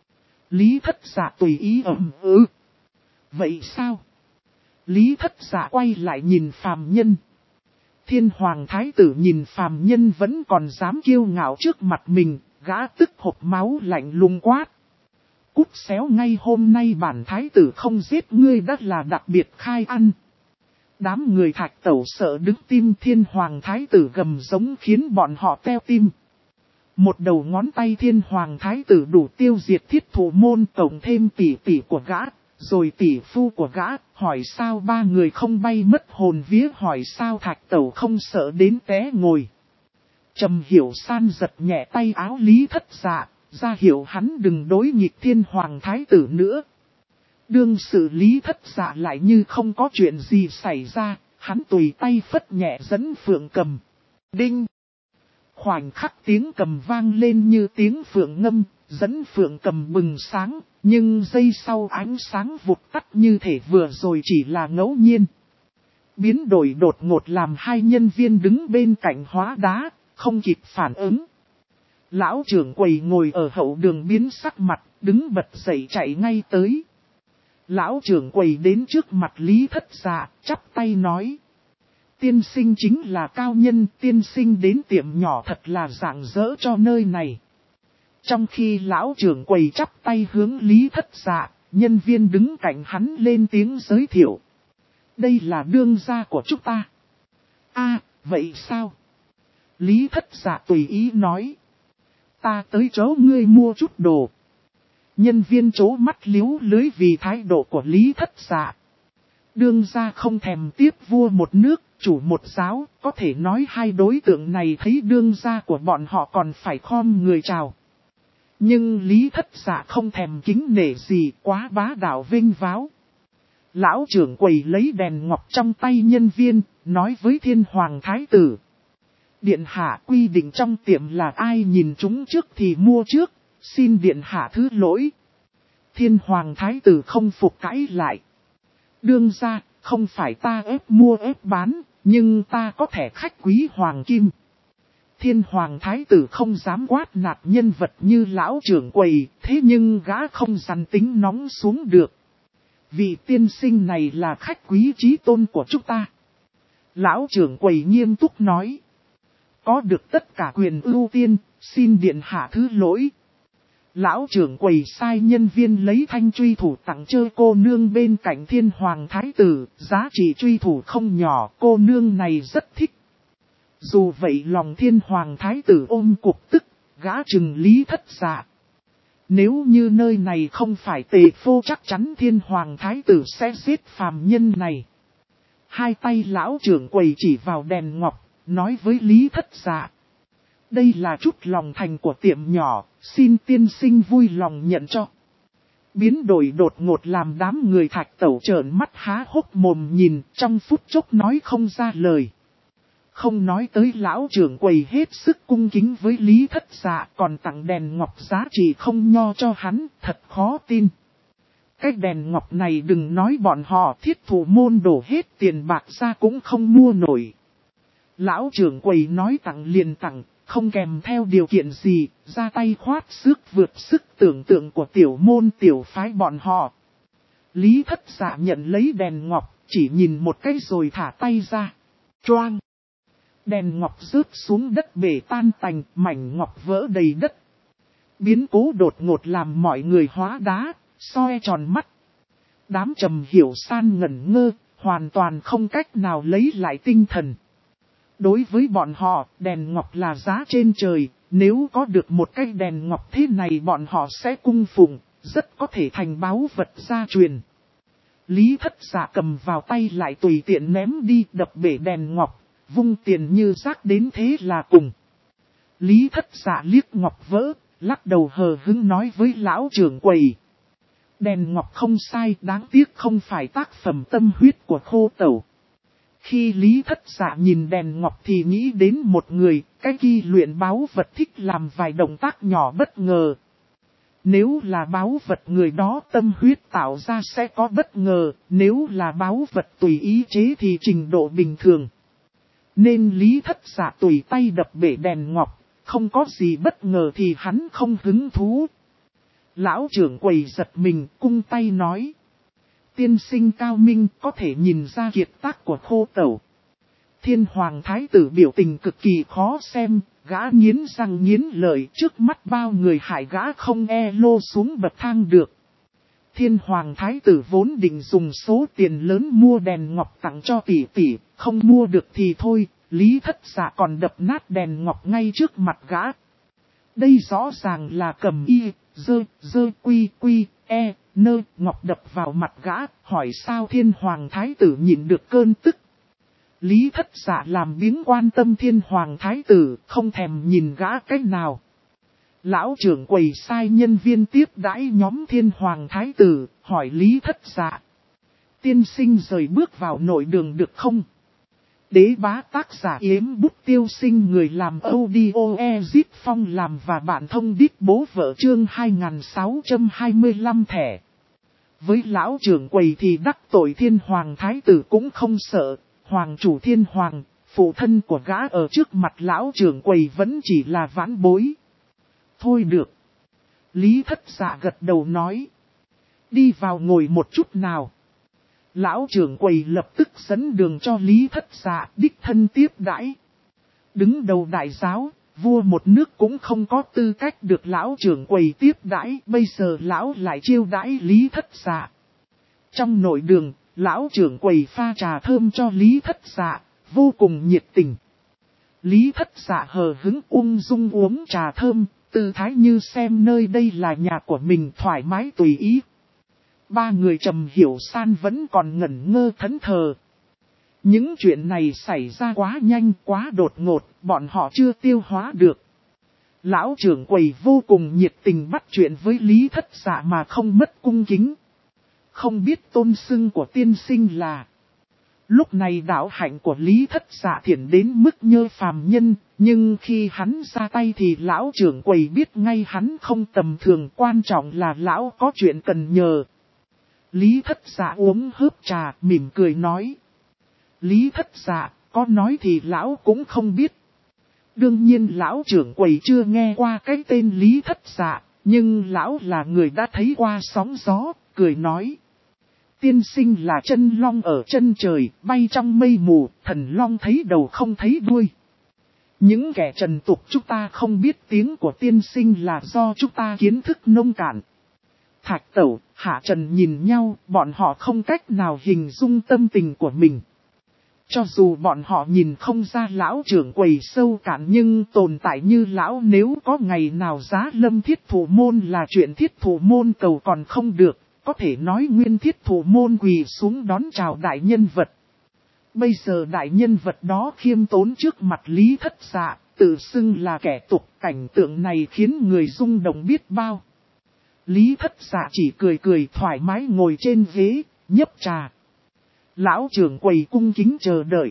Lý Thất Dạ tùy ý ậm ừ. Vậy sao? Lý Thất Dạ quay lại nhìn phàm nhân. Thiên Hoàng Thái Tử nhìn phàm nhân vẫn còn dám kiêu ngạo trước mặt mình, gã tức hộc máu lạnh lùng quát. Cút xéo ngay, hôm nay bản Thái Tử không giết ngươi đã là đặc biệt khai ăn. Đám người Thạch Tẩu sợ đứng tim, Thiên Hoàng Thái Tử gầm giống khiến bọn họ teo tim. Một đầu ngón tay Thiên Hoàng Thái Tử đủ tiêu diệt Thiết Thủ Môn, cộng thêm tỷ tỷ của gã, rồi tỷ phu của gã, hỏi sao ba người không bay mất hồn vía, hỏi sao Thạch Tẩu không sợ đến té ngồi. Trầm Hiểu San giật nhẹ tay áo Lý Thất Dạ, ra hiệu hắn đừng đối nghịch Thiên Hoàng Thái Tử nữa. Đương sự Lý Thất Dạ lại như không có chuyện gì xảy ra, hắn tùy tay phất nhẹ dẫn phượng cầm. Đinh! Khoảnh khắc tiếng cầm vang lên như tiếng phượng ngâm, dẫn phượng cầm bừng sáng, nhưng giây sau ánh sáng vụt tắt như thể vừa rồi chỉ là ngẫu nhiên. Biến đổi đột ngột làm hai nhân viên đứng bên cạnh hóa đá, không kịp phản ứng. Lão trưởng quầy ngồi ở hậu đường biến sắc mặt, đứng bật dậy chạy ngay tới. Lão trưởng quầy đến trước mặt Lý Thất Dạ, chắp tay nói. Tiên sinh chính là cao nhân, tiên sinh đến tiệm nhỏ thật là rạng rỡ cho nơi này. Trong khi lão trưởng quầy chắp tay hướng Lý Thất Dạ, nhân viên đứng cạnh hắn lên tiếng giới thiệu. Đây là đương gia của chúng ta. Vậy sao? Lý Thất Dạ tùy ý nói. Ta tới chỗ ngươi mua chút đồ. Nhân viên chố mắt liếu lưới vì thái độ của Lý Thất Dạ. Đương gia không thèm tiếp vua một nước, chủ một giáo, có thể nói hai đối tượng này thấy đương gia của bọn họ còn phải khom người chào. Nhưng Lý Thất Dạ không thèm kính nể gì, quá bá đạo vinh váo. Lão trưởng quầy lấy đèn ngọc trong tay nhân viên, nói với Thiên Hoàng Thái tử. Điện hạ quy định trong tiệm là ai nhìn chúng trước thì mua trước, xin điện hạ thứ lỗi. Thiên Hoàng Thái tử không phục cãi lại. Đương ra, không phải ta ép mua ép bán, nhưng ta có thẻ khách quý hoàng kim. Thiên Hoàng Thái tử không dám quát nạt nhân vật như lão trưởng quầy, thế nhưng gã không dằn tính nóng xuống được. Vị tiên sinh này là khách quý chí tôn của chúng ta. Lão trưởng quầy nghiêm túc nói. Có được tất cả quyền ưu tiên, xin điện hạ thứ lỗi. Lão trưởng quầy sai nhân viên lấy thanh truy thủ tặng chơi cô nương bên cạnh Thiên Hoàng Thái tử, giá trị truy thủ không nhỏ, cô nương này rất thích. Dù vậy lòng Thiên Hoàng Thái tử ôm cục tức, gã trừng Lý Thất Dạ. Nếu như nơi này không phải tề phô chắc chắn Thiên Hoàng Thái tử sẽ giết phàm nhân này. Hai tay lão trưởng quầy chỉ vào đèn ngọc, nói với Lý Thất Dạ. Đây là chút lòng thành của tiệm nhỏ, xin tiên sinh vui lòng nhận cho. Biến đổi đột ngột làm đám người Thạch Tẩu trợn mắt há hốc mồm nhìn, trong phút chốc nói không ra lời. Không nói tới lão trưởng quầy hết sức cung kính với Lý Thất Dạ, còn tặng đèn ngọc giá trị không nho cho hắn, thật khó tin. Cái đèn ngọc này đừng nói bọn họ thiết thủ môn đổ hết tiền bạc ra cũng không mua nổi. Lão trưởng quầy nói tặng liền tặng, không kèm theo điều kiện gì, ra tay khoát sức vượt sức tưởng tượng của tiểu môn tiểu phái bọn họ. Lý Thất Dạ nhận lấy đèn ngọc, chỉ nhìn một cái rồi thả tay ra. Choang! Đèn ngọc rớt xuống đất bể tan tành, mảnh ngọc vỡ đầy đất. Biến cố đột ngột làm mọi người hóa đá, soi tròn mắt. Đám Trầm Hiểu San ngẩn ngơ, hoàn toàn không cách nào lấy lại tinh thần. Đối với bọn họ, đèn ngọc là giá trên trời, nếu có được một cái đèn ngọc thế này bọn họ sẽ cung phụng, rất có thể thành báu vật gia truyền. Lý Thất Dạ cầm vào tay lại tùy tiện ném đi đập bể đèn ngọc, vung tiền như rác đến thế là cùng. Lý Thất Dạ liếc ngọc vỡ, lắc đầu hờ hững nói với lão trưởng quầy. Đèn ngọc không sai, đáng tiếc không phải tác phẩm tâm huyết của Khô Tẩu. Khi Lý Thất Dạ nhìn đèn ngọc thì nghĩ đến một người, cái kia luyện báu vật thích làm vài động tác nhỏ bất ngờ. Nếu là báu vật người đó tâm huyết tạo ra sẽ có bất ngờ, nếu là báu vật tùy ý chế thì trình độ bình thường. Nên Lý Thất Dạ tùy tay đập bể đèn ngọc, không có gì bất ngờ thì hắn không hứng thú. Lão trưởng quầy giật mình, cung tay nói. Tiên sinh cao minh có thể nhìn ra kiệt tác của Khô Tẩu. Thiên Hoàng Thái tử biểu tình cực kỳ khó xem, gã nghiến răng nghiến lợi trước mắt bao người hại gã không lô xuống bậc thang được. Thiên Hoàng Thái tử vốn định dùng số tiền lớn mua đèn ngọc tặng cho tỷ tỷ, không mua được thì thôi, Lý Thất Dạ còn đập nát đèn ngọc ngay trước mặt gã. Đây rõ ràng là cầm y, dơ quy, nơ ngọc đập vào mặt gã, hỏi sao Thiên Hoàng Thái tử nhịn được cơn tức. Lý Thất Dạ làm biếng quan tâm Thiên Hoàng Thái tử, không thèm nhìn gã cách nào. Lão trưởng quầy sai nhân viên tiếp đãi nhóm Thiên Hoàng Thái tử, hỏi Lý Thất Dạ. Tiên sinh rời bước vào nội đường được không? Đế bá tác giả Yếm Bút Tiêu Sinh người làm audio Ezip Phong làm và bạn thông đít bố vợ chương 2625 thẻ. Với lão trưởng quầy thì đắc tội Thiên Hoàng Thái tử cũng không sợ, Hoàng chủ Thiên Hoàng, phụ thân của gã ở trước mặt lão trưởng quầy vẫn chỉ là vãn bối. Thôi được. Lý Thất Dạ gật đầu nói. Đi vào ngồi một chút nào. Lão trưởng quầy lập tức dẫn đường cho Lý Thất Dạ đích thân tiếp đãi. Đứng đầu đại giáo, vua một nước cũng không có tư cách được lão trưởng quầy tiếp đãi, bây giờ lão lại chiêu đãi Lý Thất Dạ. Trong nội đường, lão trưởng quầy pha trà thơm cho Lý Thất Dạ, vô cùng nhiệt tình. Lý Thất Dạ hờ hứng ung dung uống trà thơm, tư thái như xem nơi đây là nhà của mình thoải mái tùy ý. Ba người Trầm Hiểu San vẫn còn ngẩn ngơ thẫn thờ. Những chuyện này xảy ra quá nhanh, quá đột ngột, bọn họ chưa tiêu hóa được. Lão trưởng quầy vô cùng nhiệt tình bắt chuyện với Lý Thất Dạ mà không mất cung kính. Không biết tôn xưng của tiên sinh là. Lúc này đạo hạnh của Lý Thất Dạ thiện đến mức nhơ phàm nhân, nhưng khi hắn ra tay thì lão trưởng quầy biết ngay hắn không tầm thường, quan trọng là lão có chuyện cần nhờ. Lý Thất Dạ uống hớp trà, mỉm cười nói. Lý Thất Dạ, có nói thì lão cũng không biết. Đương nhiên lão trưởng quầy chưa nghe qua cái tên Lý Thất Dạ, nhưng lão là người đã thấy qua sóng gió, cười nói. Tiên sinh là chân long ở chân trời, bay trong mây mù, thần long thấy đầu không thấy đuôi. Những kẻ trần tục chúng ta không biết tiếng của tiên sinh là do chúng ta kiến thức nông cạn. Thạch Tẩu, Hạ Trần nhìn nhau, bọn họ không cách nào hình dung tâm tình của mình. Cho dù bọn họ nhìn không ra lão trưởng quầy sâu cạn nhưng tồn tại như lão nếu có ngày nào giá lâm thiết thủ môn là chuyện thiết thủ môn cầu còn không được, có thể nói nguyên thiết thủ môn quỳ xuống đón chào đại nhân vật. Bây giờ đại nhân vật đó khiêm tốn trước mặt Lý Thất Dạ, tự xưng là kẻ tục, cảnh tượng này khiến người rung động biết bao. Lý Thất Dạ chỉ cười cười thoải mái ngồi trên ghế, nhấp trà. Lão trưởng quầy cung kính chờ đợi.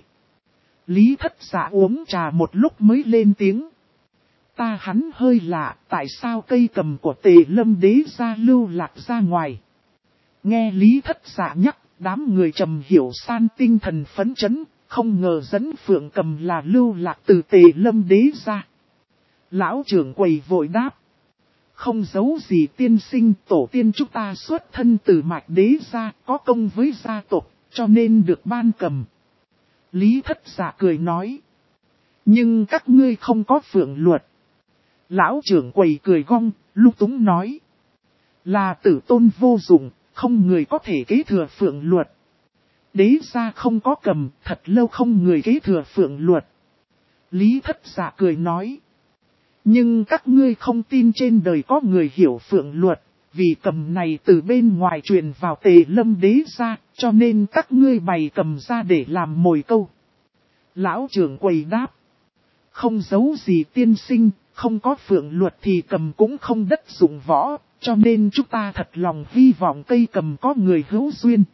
Lý Thất Dạ uống trà một lúc mới lên tiếng. Ta hắn hơi lạ, tại sao cây cầm của Tề Lâm Đế gia lưu lạc ra ngoài? Nghe Lý Thất Dạ nhắc, đám người Trầm Hiểu San tinh thần phấn chấn, không ngờ dẫn phượng cầm là lưu lạc từ Tề Lâm Đế gia. Lão trưởng quầy vội đáp. Không giấu gì tiên sinh, tổ tiên chúng ta xuất thân từ mạch đế gia, có công với gia tộc, cho nên được ban cầm. Lý Thất Dạ cười nói. Nhưng các ngươi không có phượng luật. Lão trưởng quầy cười gong, lúc túng nói. Là tử tôn vô dụng, không người có thể kế thừa phượng luật. Đế gia không có cầm, thật lâu không người kế thừa phượng luật. Lý Thất Dạ cười nói. Nhưng các ngươi không tin trên đời có người hiểu phượng luật, vì cầm này từ bên ngoài truyền vào Tề Lâm Đế gia, cho nên các ngươi bày cầm ra để làm mồi câu. Lão trưởng quầy đáp. Không giấu gì tiên sinh, không có phượng luật thì cầm cũng không đất dụng võ, cho nên chúng ta thật lòng hy vọng cây cầm có người hữu duyên.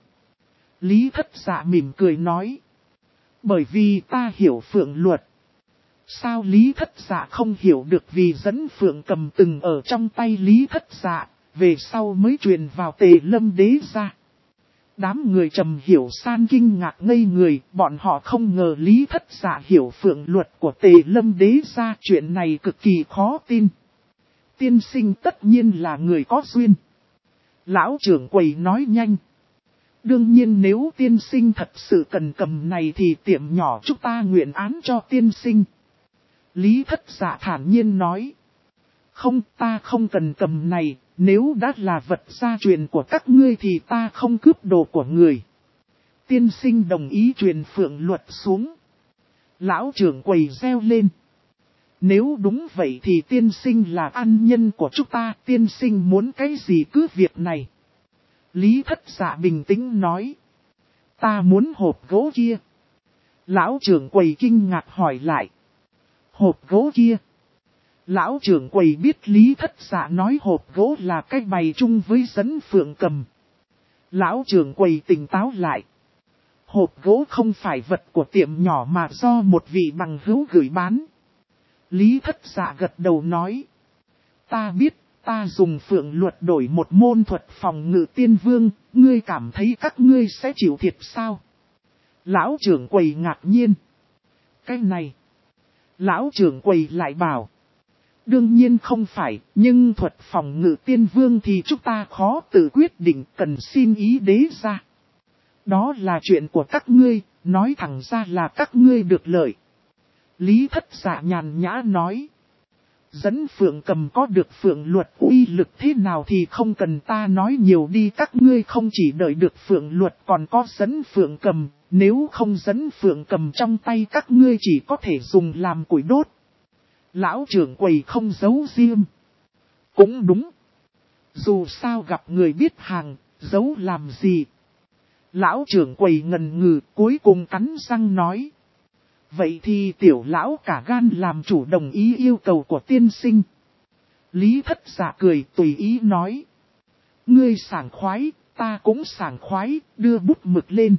Lý Thất Dạ mỉm cười nói. Bởi vì ta hiểu phượng luật. Sao Lý Thất Dạ không hiểu được vì dẫn phượng cầm từng ở trong tay Lý Thất Dạ, về sau mới truyền vào Tề Lâm Đế gia. Đám người Trầm Hiểu San kinh ngạc ngây người, bọn họ không ngờ Lý Thất Dạ hiểu phượng luật của Tề Lâm Đế gia, chuyện này cực kỳ khó tin. Tiên sinh tất nhiên là người có duyên. Lão trưởng quầy nói nhanh. Đương nhiên nếu tiên sinh thật sự cần cầm này thì tiệm nhỏ chúng ta nguyện án cho tiên sinh. Lý Thất Dạ thản nhiên nói. Không, ta không cần cầm này, nếu đã là vật gia truyền của các ngươi thì ta không cướp đồ của người. Tiên sinh đồng ý truyền phượng luật xuống. Lão trưởng quầy reo lên. Nếu đúng vậy thì tiên sinh là ăn nhân của chúng ta, tiên sinh muốn cái gì cứ việc này. Lý Thất Dạ bình tĩnh nói. Ta muốn hộp gỗ kia. Lão trưởng quầy kinh ngạc hỏi lại. Hộp gỗ kia. Lão trưởng quầy biết Lý Thất Dạ nói hộp gỗ là cách bày chung với dẫn phượng cầm. Lão trưởng quầy tỉnh táo lại. Hộp gỗ không phải vật của tiệm nhỏ mà do một vị bằng hữu gửi bán. Lý Thất Dạ gật đầu nói. Ta biết, ta dùng phượng luật đổi một môn thuật phòng ngự tiên vương, ngươi cảm thấy các ngươi sẽ chịu thiệt sao? Lão trưởng quầy ngạc nhiên. Cái này. Lão trưởng quầy lại bảo. Đương nhiên không phải, nhưng thuật phòng ngự tiên vương thì chúng ta khó tự quyết định, cần xin ý đế ra. Đó là chuyện của các ngươi, nói thẳng ra là các ngươi được lợi. Lý Thất Dạ nhàn nhã nói. Dẫn phượng cầm có được phượng luật uy lực thế nào thì không cần ta nói nhiều đi, các ngươi không chỉ đợi được phượng luật còn có dẫn phượng cầm, nếu không dẫn phượng cầm trong tay các ngươi chỉ có thể dùng làm củi đốt. Lão trưởng quầy không giấu riêng. Cũng đúng. Dù sao gặp người biết hàng, giấu làm gì. Lão trưởng quầy ngần ngừ cuối cùng cắn răng nói. Vậy thì tiểu lão cả gan làm chủ đồng ý yêu cầu của tiên sinh. Lý Thất Dạ cười tùy ý nói. Ngươi sảng khoái, ta cũng sảng khoái, đưa bút mực lên.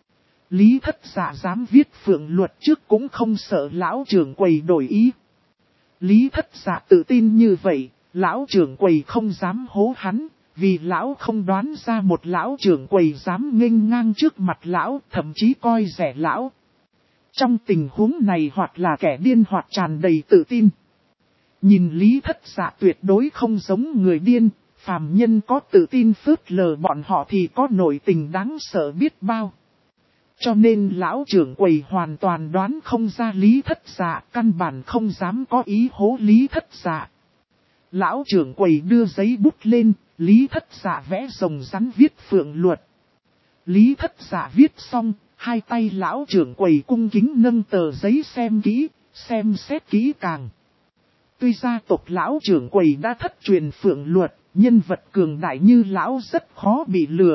Lý Thất Dạ dám viết phượng luật trước cũng không sợ lão trưởng quầy đổi ý. Lý Thất Dạ tự tin như vậy, lão trưởng quầy không dám hố hắn, vì lão không đoán ra một lão trưởng quầy dám nghênh ngang trước mặt lão, thậm chí coi rẻ lão. Trong tình huống này hoặc là kẻ điên hoặc tràn đầy tự tin. Nhìn Lý Thất Dạ tuyệt đối không giống người điên, phàm nhân có tự tin phớt lờ bọn họ thì có nội tình đáng sợ biết bao. Cho nên lão trưởng quầy hoàn toàn đoán không ra Lý Thất Dạ, căn bản không dám có ý hố Lý Thất Dạ. Lão trưởng quầy đưa giấy bút lên, Lý Thất Dạ vẽ rồng rắn viết phượng luật. Lý Thất Dạ viết xong, hai tay lão trưởng quầy cung kính nâng tờ giấy xem kỹ, xem xét kỹ càng. Tuy gia tộc lão trưởng quầy đã thất truyền phượng luật, nhân vật cường đại như lão rất khó bị lừa.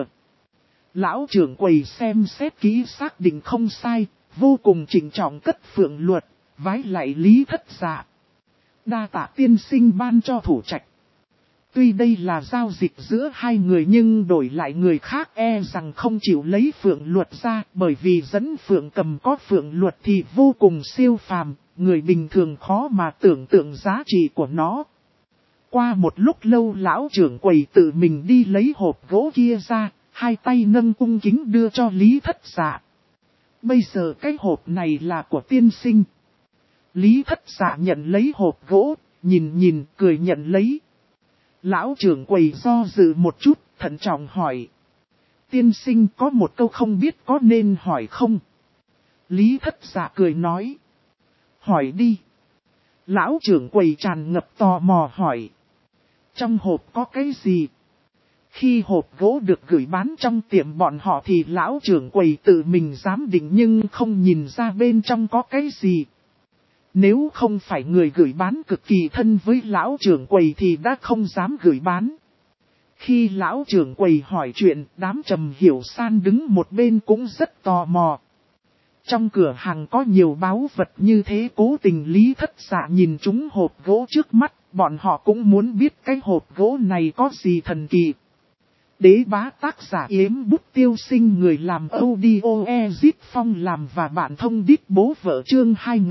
Lão trưởng quầy xem xét kỹ xác định không sai, vô cùng trịnh trọng cất phượng luật, vái lại Lý Thất Dạ. Đa tạ tiên sinh ban cho thủ trạch. Tuy đây là giao dịch giữa hai người nhưng đổi lại người khác e rằng không chịu lấy phượng luật ra, bởi vì dẫn phượng cầm có phượng luật thì vô cùng siêu phàm, người bình thường khó mà tưởng tượng giá trị của nó. Qua một lúc lâu lão trưởng quầy tự mình đi lấy hộp gỗ kia ra, hai tay nâng cung kính đưa cho Lý Thất Dạ. Bây giờ cái hộp này là của tiên sinh. Lý Thất Dạ nhận lấy hộp gỗ, nhìn cười nhận lấy. Lão trưởng quầy do dự một chút, thận trọng hỏi. Tiên sinh có một câu không biết có nên hỏi không? Lý Thất Dạ cười nói. Hỏi đi. Lão trưởng quầy tràn ngập tò mò hỏi. Trong hộp có cái gì? Khi hộp gỗ được gửi bán trong tiệm bọn họ thì lão trưởng quầy tự mình giám định nhưng không nhìn ra bên trong có cái gì. Nếu không phải người gửi bán cực kỳ thân với lão trưởng quầy thì đã không dám gửi bán. Khi lão trưởng quầy hỏi chuyện, đám Trầm Hiểu San đứng một bên cũng rất tò mò. Trong cửa hàng có nhiều báu vật như thế, cố tình Lý Thất Dạ nhìn chúng hộp gỗ trước mắt, bọn họ cũng muốn biết cái hộp gỗ này có gì thần kỳ. Đế bá tác giả Yếm Bút Tiêu Sinh, người làm audio Ezit Phong làm và bạn thông đít bố vợ chương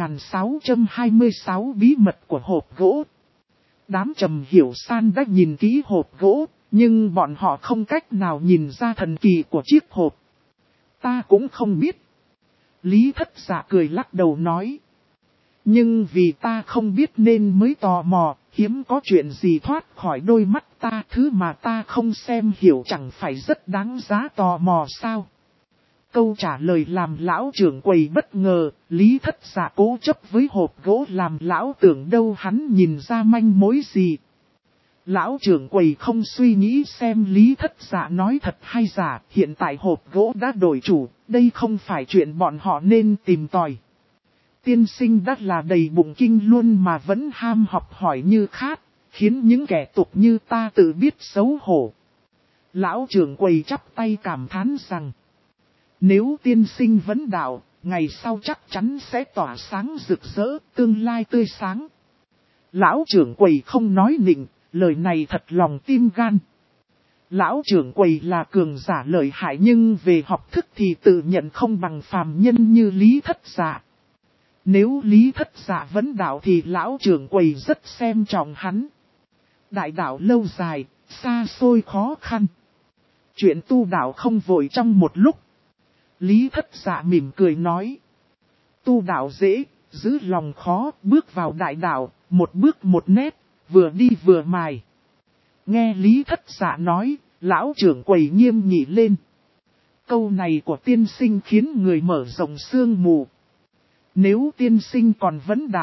2626 bí mật của hộp gỗ. Đám Trầm Hiểu San đã nhìn kỹ hộp gỗ, nhưng bọn họ không cách nào nhìn ra thần kỳ của chiếc hộp. Ta cũng không biết. Lý Thất Dạ cười lắc đầu nói. Nhưng vì ta không biết nên mới tò mò, hiếm có chuyện gì thoát khỏi đôi mắt ta, thứ mà ta không xem hiểu chẳng phải rất đáng giá tò mò sao? Câu trả lời làm lão trưởng quầy bất ngờ, Lý Thất Dạ cố chấp với hộp gỗ làm lão tưởng đâu hắn nhìn ra manh mối gì. Lão trưởng quầy không suy nghĩ xem Lý Thất Dạ nói thật hay giả, hiện tại hộp gỗ đã đổi chủ, đây không phải chuyện bọn họ nên tìm tòi. Tiên sinh đắt là đầy bụng kinh luôn mà vẫn ham học hỏi như khát, khiến những kẻ tục như ta tự biết xấu hổ. Lão trưởng quầy chắp tay cảm thán rằng, nếu tiên sinh vấn đạo, ngày sau chắc chắn sẽ tỏa sáng rực rỡ, tương lai tươi sáng. Lão trưởng quầy không nói nịnh, lời này thật lòng tim gan. Lão trưởng quầy là cường giả lợi hại nhưng về học thức thì tự nhận không bằng phàm nhân như Lý Thất Dạ. Nếu Lý Thất Dạ vấn đạo thì lão trưởng quầy rất xem trọng hắn. Đại đạo lâu dài, xa xôi khó khăn. Chuyện tu đạo không vội trong một lúc. Lý Thất Dạ mỉm cười nói. Tu đạo dễ, giữ lòng khó, bước vào đại đạo, một bước một nét, vừa đi vừa mài. Nghe Lý Thất Dạ nói, lão trưởng quầy nghiêm nghị lên. Câu này của tiên sinh khiến người mở rộng sương mù. Nếu tiên sinh còn vấn đạo,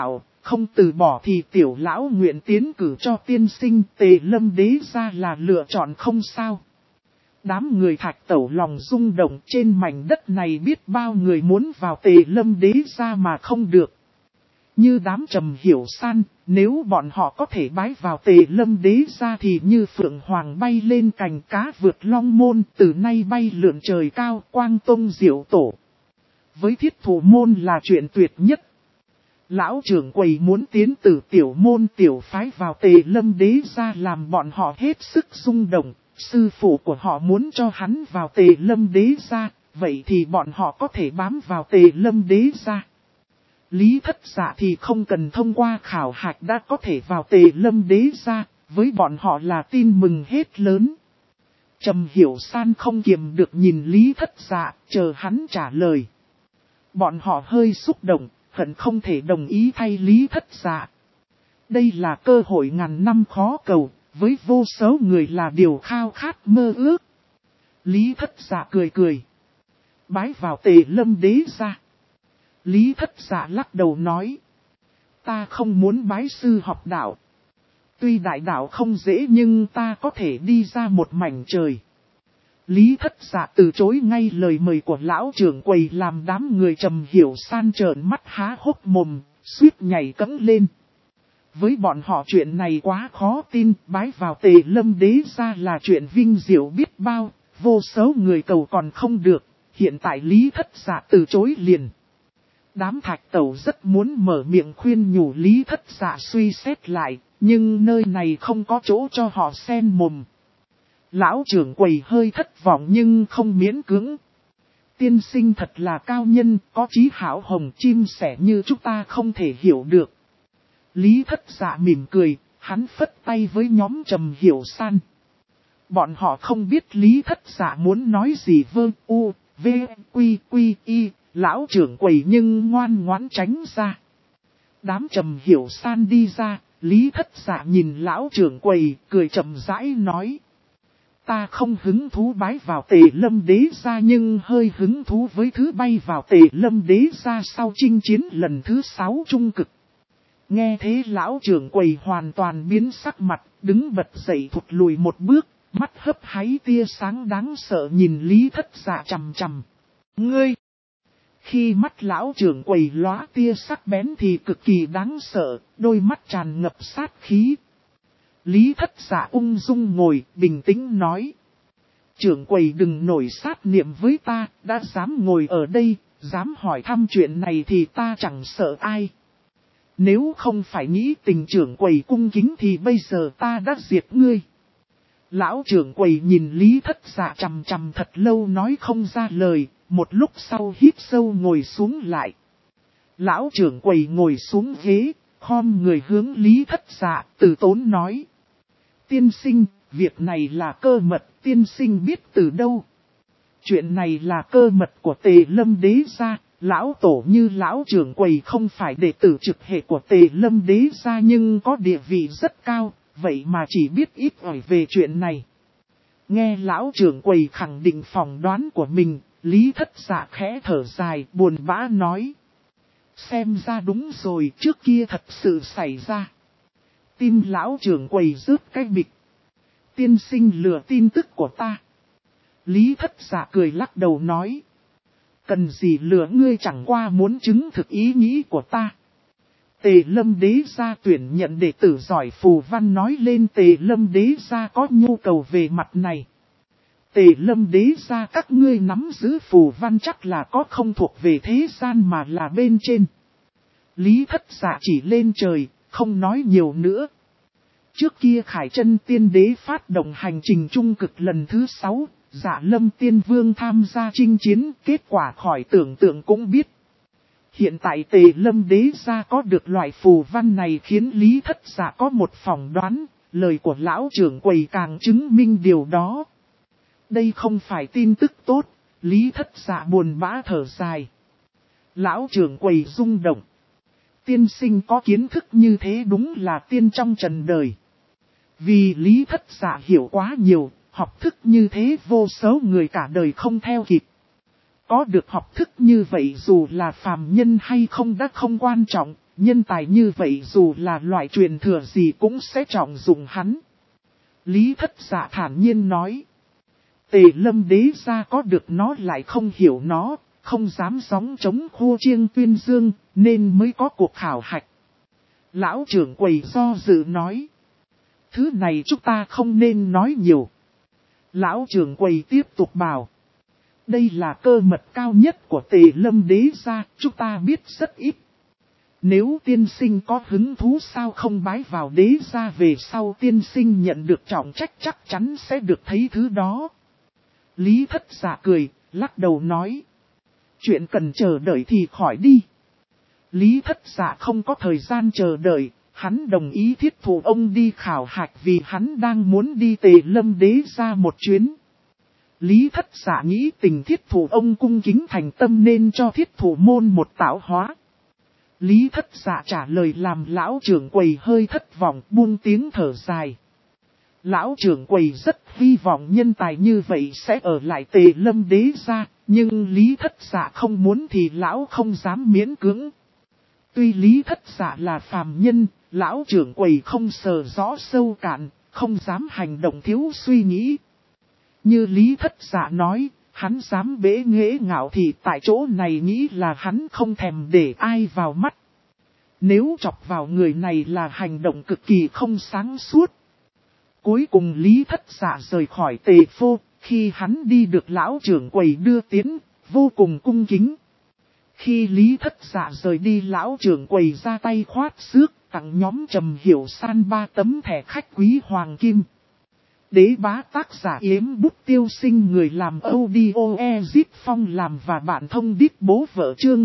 không từ bỏ thì tiểu lão nguyện tiến cử cho tiên sinh Tề Lâm đế gia là lựa chọn không sao. Đám người Thạch Tẩu lòng rung động, trên mảnh đất này biết bao người muốn vào Tề Lâm đế gia mà không được. Như đám Trầm Hiểu San, nếu bọn họ có thể bái vào Tề Lâm đế gia thì như phượng hoàng bay lên cành cá vượt long môn, từ nay bay lượn trời cao, quang tông diệu tổ. Với thiết thủ môn là chuyện tuyệt nhất. Lão trưởng quầy muốn tiến từ tiểu môn tiểu phái vào Tề Lâm đế gia làm bọn họ hết sức rung động. Sư phụ của họ muốn cho hắn vào Tề Lâm đế gia, vậy thì bọn họ có thể bám vào Tề Lâm đế gia. Lý Thất Dạ thì không cần thông qua khảo hạch đã có thể vào Tề Lâm đế gia, với bọn họ là tin mừng hết lớn. Trầm Hiểu San không kiềm được nhìn Lý Thất Dạ, chờ hắn trả lời. Bọn họ hơi xúc động, hận không thể đồng ý thay Lý Thất Dạ. Đây là cơ hội ngàn năm khó cầu, với vô số người là điều khao khát mơ ước. Lý Thất Dạ cười cười. Bái vào Tề Lâm đế gia. Lý Thất Dạ lắc đầu nói. Ta không muốn bái sư học đạo. Tuy đại đạo không dễ nhưng ta có thể đi ra một mảnh trời. Lý Thất Dạ từ chối ngay lời mời của lão trưởng quầy làm đám người Trầm Hiểu San trợn mắt há hốc mồm, suýt nhảy cẫng lên. Với bọn họ chuyện này quá khó tin, bái vào Tề Lâm đế gia là chuyện vinh diệu biết bao, vô số người cầu còn không được, hiện tại Lý Thất Dạ từ chối liền. Đám Thạch Tẩu rất muốn mở miệng khuyên nhủ Lý Thất Dạ suy xét lại, nhưng nơi này không có chỗ cho họ xen mồm. Lão trưởng quầy hơi thất vọng nhưng không miễn cưỡng. Tiên sinh thật là cao nhân, có chí hảo hồng chim sẻ như chúng ta không thể hiểu được. Lý Thất Dạ mỉm cười, hắn phất tay với nhóm Trầm Hiểu San. Bọn họ không biết Lý Thất Dạ muốn nói gì u, v, quy, quy, y, lão trưởng quầy nhưng ngoan ngoãn tránh ra. Đám Trầm Hiểu San đi ra, Lý Thất Dạ nhìn lão trưởng quầy, cười chậm rãi nói. Ta không hứng thú bái vào Tề Lâm đế gia nhưng hơi hứng thú với thứ bay vào Tề Lâm đế gia sau chinh chiến lần thứ 6 trung cực. Nghe thế lão trưởng quầy hoàn toàn biến sắc mặt, đứng bật dậy thụt lùi một bước, mắt hấp háy tia sáng đáng sợ nhìn Lý Thất Dạ chằm chằm. Ngươi! Khi mắt lão trưởng quầy lóa tia sắc bén thì cực kỳ đáng sợ, đôi mắt tràn ngập sát khí. Lý Thất Dạ ung dung ngồi, bình tĩnh nói. Trưởng quầy đừng nổi sát niệm với ta, đã dám ngồi ở đây, dám hỏi thăm chuyện này thì ta chẳng sợ ai. Nếu không phải nghĩ tình trưởng quầy cung kính thì bây giờ ta đã diệt ngươi. Lão trưởng quầy nhìn Lý Thất Dạ chằm chằm thật lâu nói không ra lời, một lúc sau hít sâu ngồi xuống lại. Lão trưởng quầy ngồi xuống ghế, khom người hướng Lý Thất Dạ, từ tốn nói. Tiên sinh, việc này là cơ mật, tiên sinh biết từ đâu? Chuyện này là cơ mật của Tề Lâm đế gia, lão tổ như lão trưởng quầy không phải đệ tử trực hệ của Tề Lâm đế gia nhưng có địa vị rất cao, vậy mà chỉ biết ít ỏi về chuyện này. Nghe lão trưởng quầy khẳng định phỏng đoán của mình, Lý Thất Dạ khẽ thở dài, buồn bã nói. Xem ra đúng rồi, trước kia thật sự xảy ra. Tim lão trưởng quầy rớt cái bịch. Tiên sinh lừa tin tức của ta. Lý Thất Dạ cười lắc đầu nói. Cần gì lừa ngươi, chẳng qua muốn chứng thực ý nghĩ của ta. Tề Lâm đế gia tuyển nhận đệ tử giỏi phù văn nói lên Tề Lâm đế gia có nhu cầu về mặt này. Tề Lâm đế gia các ngươi nắm giữ phù văn chắc là có không thuộc về thế gian mà là bên trên. Lý Thất Dạ chỉ lên trời, không nói nhiều nữa. Trước kia Khải Chân Tiên Đế phát động hành trình trung cực lần thứ 6, Dạ Lâm Tiên Vương tham gia chinh chiến, kết quả khỏi tưởng tượng cũng biết. Hiện tại Tề Lâm Đế gia có được loại phù văn này khiến Lý Thất Dạ có một phỏng đoán, lời của lão trưởng quầy càng chứng minh điều đó. Đây không phải tin tức tốt, Lý Thất Dạ buồn bã thở dài. Lão trưởng quầy rung động. Tiên sinh có kiến thức như thế đúng là tiên trong trần đời. Vì Lý Thất Dạ hiểu quá nhiều, học thức như thế vô số người cả đời không theo kịp. Có được học thức như vậy dù là phàm nhân hay không đã không quan trọng, nhân tài như vậy dù là loại truyền thừa gì cũng sẽ trọng dụng hắn. Lý Thất Dạ thản nhiên nói. Tề Lâm đế gia có được nó lại không hiểu nó, không dám gióng chống khô chiêng tuyên dương, nên mới có cuộc khảo hạch. Lão trưởng quầy do dự nói. Thứ này chúng ta không nên nói nhiều. Lão trưởng quầy tiếp tục bảo. Đây là cơ mật cao nhất của Tề Lâm đế gia, chúng ta biết rất ít. Nếu tiên sinh có hứng thú sao không bái vào đế gia về sau tiên sinh nhận được trọng trách chắc chắn sẽ được thấy thứ đó. Lý Thất Dạ cười, lắc đầu nói. Chuyện cần chờ đợi thì khỏi đi. Lý Thất Dạ không có thời gian chờ đợi, hắn đồng ý thiết thủ ông đi khảo hạch vì hắn đang muốn đi Tề Lâm đế gia một chuyến. Lý Thất Dạ nghĩ tình thiết thủ ông cung kính thành tâm nên cho thiết thủ môn một tạo hóa. Lý Thất Dạ trả lời làm lão trưởng quầy hơi thất vọng buông tiếng thở dài. Lão trưởng quầy rất hy vọng nhân tài như vậy sẽ ở lại Tề Lâm đế gia, nhưng Lý Thất Dạ không muốn thì lão không dám miễn cưỡng. Tuy Lý Thất Dạ là phàm nhân, lão trưởng quầy không sờ rõ sâu cạn, không dám hành động thiếu suy nghĩ. Như Lý Thất Dạ nói, hắn dám bế nghễ ngạo thì tại chỗ này nghĩ là hắn không thèm để ai vào mắt. Nếu chọc vào người này là hành động cực kỳ không sáng suốt. Cuối cùng Lý Thất Dạ rời khỏi Tề Phô, khi hắn đi được lão trưởng quầy đưa tiến, vô cùng cung kính. Khi Lý Thất Dạ rời đi lão trưởng quầy ra tay khoát xước, tặng nhóm Trầm Hiểu San 3 tấm thẻ khách quý hoàng kim. Đế bá tác giả Yếm Bút Tiêu Sinh người làm audio Ezip Phong làm và bạn thông đít bố vợ chương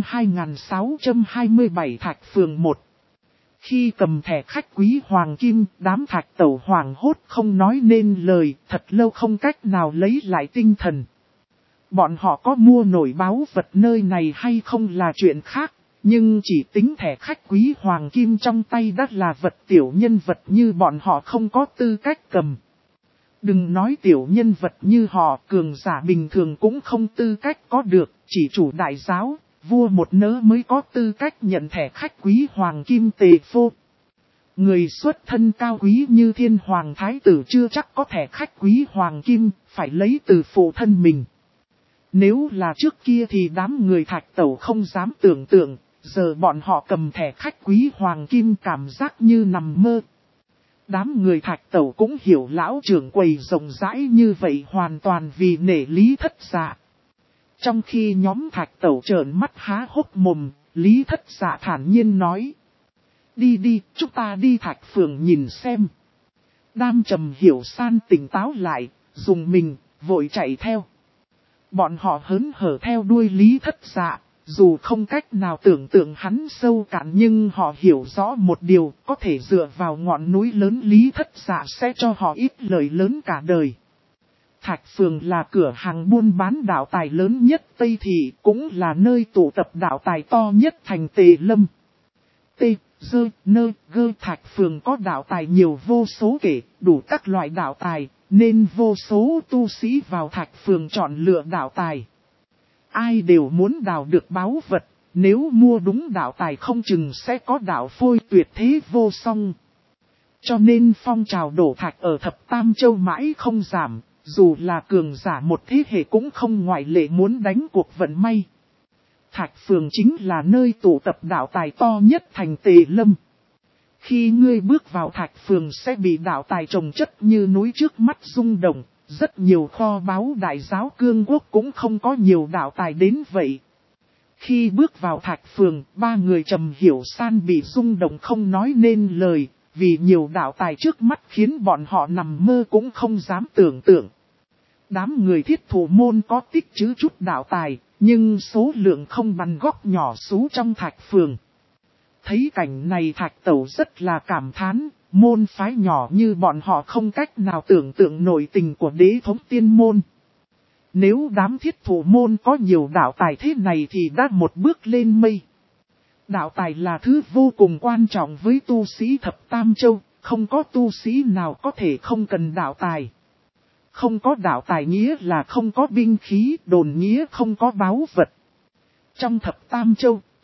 2627 Thạch Phường 1. Khi cầm thẻ khách quý hoàng kim, đám Thạch Tẩu hoàng hốt không nói nên lời, thật lâu không cách nào lấy lại tinh thần. Bọn họ có mua nổi báu vật nơi này hay không là chuyện khác, nhưng chỉ tính thẻ khách quý hoàng kim trong tay đã là vật tiểu nhân vật như bọn họ không có tư cách cầm. Đừng nói tiểu nhân vật như họ, cường giả bình thường cũng không tư cách có được, chỉ chủ đại giáo, vua một nớ mới có tư cách nhận thẻ khách quý hoàng kim Tề Phô. Người xuất thân cao quý như thiên hoàng thái tử chưa chắc có thẻ khách quý hoàng kim, phải lấy từ phụ thân mình. Nếu là trước kia thì đám người Thạch Tẩu không dám tưởng tượng, giờ bọn họ cầm thẻ khách quý hoàng kim cảm giác như nằm mơ. Đám người Thạch Tẩu cũng hiểu lão trưởng quầy rộng rãi như vậy hoàn toàn vì nể Lý Thất Dạ. Trong khi nhóm Thạch Tẩu trợn mắt há hốc mồm, Lý Thất Dạ thản nhiên nói. Đi đi, chúng ta đi Thạch Phường nhìn xem. Đam Trầm Hiểu San tỉnh táo lại, dùng mình, vội chạy theo. Bọn họ hớn hở theo đuôi Lý Thất Dạ, dù không cách nào tưởng tượng hắn sâu cạn nhưng họ hiểu rõ một điều, có thể dựa vào ngọn núi lớn Lý Thất Dạ sẽ cho họ ít lời lớn cả đời. Thạch Phường là cửa hàng buôn bán đạo tài lớn nhất Tây Thị, cũng là nơi tụ tập đạo tài to nhất thành Tề Lâm. Thạch Phường có đạo tài nhiều vô số kể, đủ các loại đạo tài, nên vô số tu sĩ vào Thạch Phường chọn lựa đạo tài. Ai đều muốn đào được báu vật, nếu mua đúng đạo tài không chừng sẽ có đạo phôi tuyệt thế vô song. Cho nên phong trào đổ thạch ở Thập Tam Châu mãi không giảm, dù là cường giả một thế hệ cũng không ngoại lệ muốn đánh cuộc vận may. Thạch Phường chính là nơi tụ tập đạo tài to nhất thành Tề Lâm. Khi ngươi bước vào Thạch Phường sẽ bị đạo tài trồng chất như núi trước mắt rung động, rất nhiều kho báu đại giáo cương quốc cũng không có nhiều đạo tài đến vậy. Khi bước vào Thạch Phường, ba người Trầm Hiểu San bị rung động không nói nên lời, vì nhiều đạo tài trước mắt khiến bọn họ nằm mơ cũng không dám tưởng tượng. Đám người Thiết Thủ môn có tích trữ chút đạo tài, nhưng số lượng không bằng góc nhỏ xú trong Thạch Phường. Thấy cảnh này Thạch Tẩu rất là cảm thán, môn phái nhỏ như bọn họ không cách nào tưởng tượng nổi tình của đế thống tiên môn. Nếu đám Thiết Thủ môn có nhiều đạo tài thế này thì đã một bước lên mây. Đạo tài là thứ vô cùng quan trọng với tu sĩ Thập Tam Châu, không có tu sĩ nào có thể không cần đạo tài. Không có đạo tài nghĩa là không có binh khí, đồn nghĩa không có báu vật. Trong Thập Tam Châu,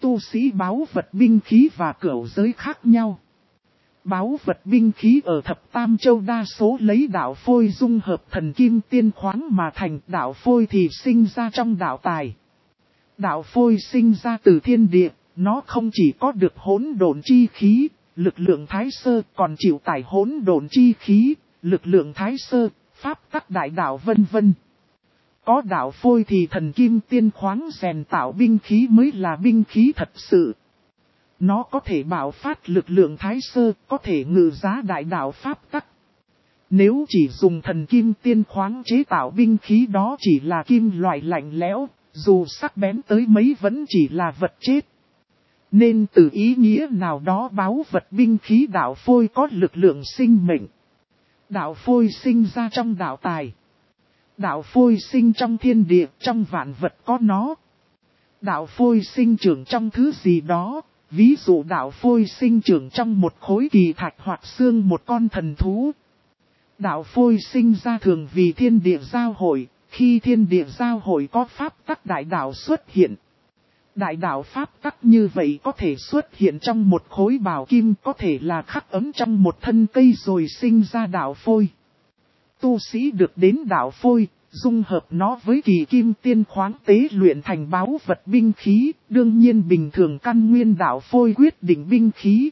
tu sĩ báu vật binh khí và cửu giới khác nhau. Báu vật binh khí ở Thập Tam Châu đa số lấy đạo phôi dung hợp thần kim tiên khoáng mà thành, đạo phôi thì sinh ra trong đạo tài. Đạo phôi sinh ra từ thiên địa, nó không chỉ có được hỗn độn chi khí, lực lượng thái sơ, còn chịu tải hỗn độn chi khí, lực lượng thái sơ, pháp tắc đại đạo vân vân. Có đạo phôi thì thần kim tiên khoáng rèn tạo binh khí mới là binh khí thật sự. Nó có thể bạo phát lực lượng thái sơ, có thể ngự giá đại đạo pháp tắc. Nếu chỉ dùng thần kim tiên khoáng chế tạo binh khí đó chỉ là kim loại lạnh lẽo, dù sắc bén tới mấy vẫn chỉ là vật chết. Nên từ ý nghĩa nào đó báu vật binh khí đạo phôi có lực lượng sinh mệnh. Đạo phôi sinh ra trong đạo tài. Đạo phôi sinh trong thiên địa, trong vạn vật có nó. Đạo phôi sinh trưởng trong thứ gì đó, ví dụ đạo phôi sinh trưởng trong một khối kỳ thạch hoặc xương một con thần thú. Đạo phôi sinh ra thường vì thiên địa giao hội, khi thiên địa giao hội có pháp tắc đại đạo xuất hiện. Đại đạo pháp tắc như vậy có thể xuất hiện trong một khối bảo kim, có thể là khắc ấm trong một thân cây rồi sinh ra đạo phôi. Tu sĩ được đến đạo phôi, dung hợp nó với kỳ kim tiên khoáng tế luyện thành báu vật binh khí, đương nhiên bình thường căn nguyên đạo phôi quyết định binh khí.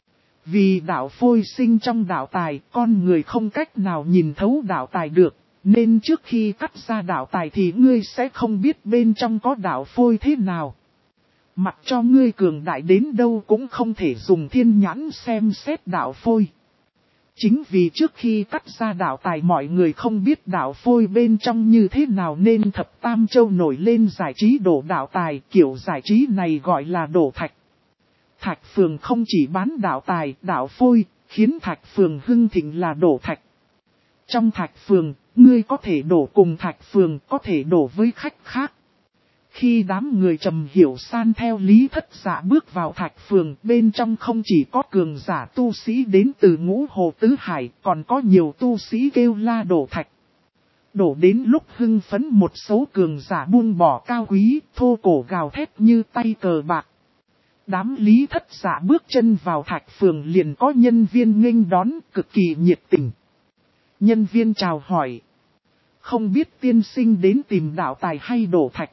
Vì đạo phôi sinh trong đạo tài, con người không cách nào nhìn thấu đạo tài được, nên trước khi cắt ra đạo tài thì ngươi sẽ không biết bên trong có đạo phôi thế nào. Mặc cho ngươi cường đại đến đâu cũng không thể dùng thiên nhãn xem xét đạo phôi. Chính vì trước khi cắt ra đạo tài mọi người không biết đạo phôi bên trong như thế nào nên Thập Tam Châu nổi lên giải trí đổ đạo tài, kiểu giải trí này gọi là đổ thạch. Thạch Phường không chỉ bán đạo tài, đạo phôi, khiến Thạch Phường hưng thịnh là đổ thạch. Trong Thạch Phường, ngươi có thể đổ cùng Thạch Phường, có thể đổ với khách khác. Khi đám người Trầm Hiểu San theo Lý Thất Dạ bước vào Thạch Phường, bên trong không chỉ có cường giả tu sĩ đến từ Ngũ Hồ Tứ Hải, còn có nhiều tu sĩ kêu la đổ thạch. Đổ đến lúc hưng phấn một số cường giả buông bỏ cao quý, thô cổ gào thét như tay cờ bạc. Đám Lý Thất Dạ bước chân vào Thạch Phường liền có nhân viên nghênh đón cực kỳ nhiệt tình. Nhân viên chào hỏi. Không biết tiên sinh đến tìm đạo tài hay đổ thạch?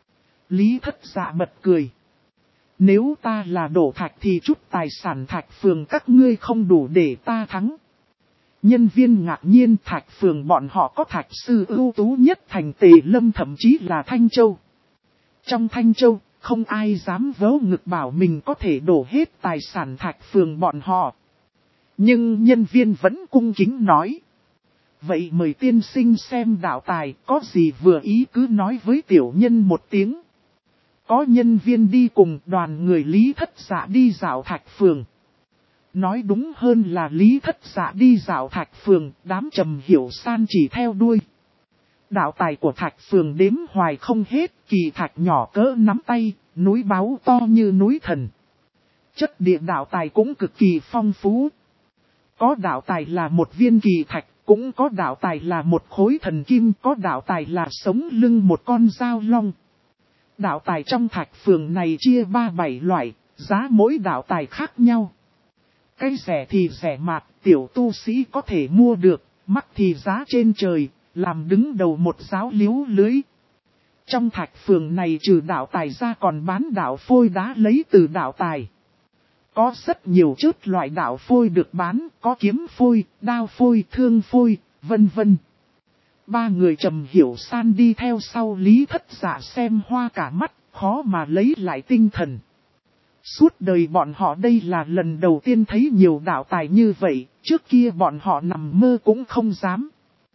Lý Thất Dạ bật cười. Nếu ta là đổ thạch thì chút tài sản Thạch Phường các ngươi không đủ để ta thắng. Nhân viên ngạc nhiên, Thạch Phường bọn họ có thạch sư ưu tú nhất thành Tề Lâm, thậm chí là Thanh Châu. Trong Thanh Châu, không ai dám vớ ngực bảo mình có thể đổ hết tài sản Thạch Phường bọn họ. Nhưng nhân viên vẫn cung kính nói. Vậy mời tiên sinh xem đạo tài, có gì vừa ý cứ nói với tiểu nhân một tiếng. Có nhân viên đi cùng, đoàn người Lý Thất Dạ đi dạo Thạch Phường. Nói đúng hơn là Lý Thất Dạ đi dạo Thạch Phường, đám Trầm Hiểu San chỉ theo đuôi. Đạo tài của Thạch Phường đếm hoài không hết, kỳ thạch nhỏ cỡ nắm tay, núi báu to như núi thần. Chất địa đạo tài cũng cực kỳ phong phú. Có đạo tài là một viên kỳ thạch, cũng có đạo tài là một khối thần kim, có đạo tài là sống lưng một con dao long. Đạo tài trong Thạch Phường này chia 3-7 loại, giá mỗi đạo tài khác nhau. Cái rẻ thì rẻ mạt, tiểu tu sĩ có thể mua được, mắc thì giá trên trời, làm đứng đầu một giáo liếu lưới. Trong Thạch Phường này trừ đạo tài ra còn bán đạo phôi đá lấy từ đạo tài. Có rất nhiều chất loại đạo phôi được bán, có kiếm phôi, đao phôi, thương phôi, vân vân. Ba người Trầm Hiểu San đi theo sau Lý Thất Dạ xem hoa cả mắt, khó mà lấy lại tinh thần. Suốt đời bọn họ đây là lần đầu tiên thấy nhiều đạo tài như vậy, trước kia bọn họ nằm mơ cũng không dám.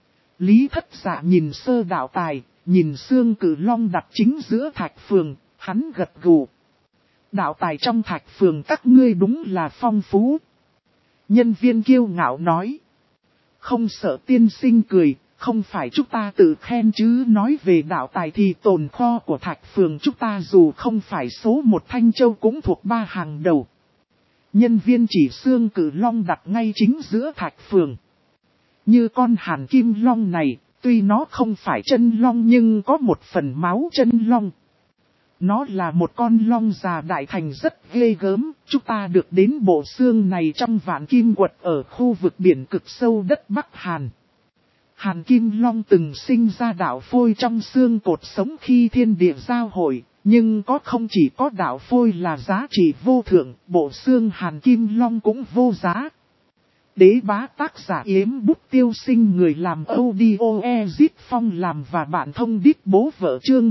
Lý Thất Dạ nhìn sơ đạo tài, nhìn xương cử long đặt chính giữa Thạch Phường, hắn gật gù. Đạo tài trong Thạch Phường các ngươi đúng là phong phú. Nhân viên kiêu ngạo nói. Không sợ tiên sinh cười, không phải chúng ta tự khen chứ, nói về đạo tài thì tồn kho của Thạch Phường chúng ta dù không phải số một Thanh Châu cũng thuộc 3 hàng đầu. Nhân viên chỉ xương cử long đặt ngay chính giữa Thạch Phường. Như con hàn kim long này, tuy nó không phải chân long nhưng có một phần máu chân long. Nó là một con long già đại thành rất ghê gớm, chúng ta được đến bộ xương này trong vạn kim quật ở khu vực biển cực sâu đất Bắc Hàn. Hàn Kim Long từng sinh ra đạo phôi trong xương cột sống khi thiên địa giao hội, nhưng không chỉ có đạo phôi là giá trị vô thượng, bộ xương Hàn Kim Long cũng vô giá. Đế bá tác giả Yếm Bút Tiêu Sinh, người làm audio Ezit Phong làm và bạn thông đít bố vợ, chương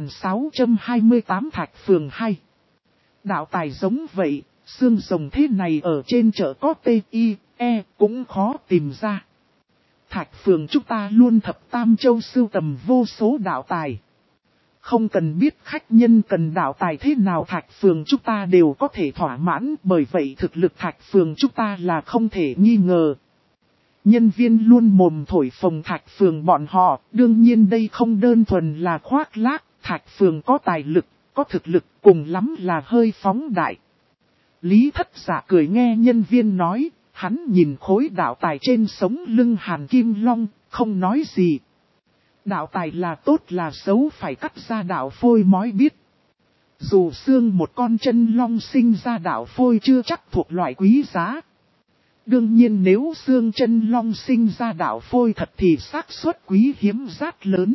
2628 Thạch Phường 2. Đạo tài giống vậy, xương rồng thế này ở trên chợ có T.I.E. cũng khó tìm ra. Thạch Phường chúng ta luôn thập tam châu sưu tầm vô số đạo tài. Không cần biết khách nhân cần đạo tài thế nào, Thạch Phường chúng ta đều có thể thỏa mãn, bởi vậy thực lực Thạch Phường chúng ta là không thể nghi ngờ. Nhân viên luôn mồm thổi phồng Thạch Phường bọn họ, đương nhiên đây không đơn thuần là khoác lác, Thạch Phường có tài lực, có thực lực, cùng lắm là hơi phóng đại. Lý Thất Dạ cười nghe nhân viên nói, hắn nhìn khối đạo tài trên sống lưng Hàn Kim Long, không nói gì. Đạo tài là tốt là xấu phải cắt ra đạo phôi mới biết. Dù xương một con chân long sinh ra đạo phôi chưa chắc thuộc loại quý giá. Đương nhiên nếu xương chân long sinh ra đạo phôi thật thì xác suất quý hiếm rất lớn.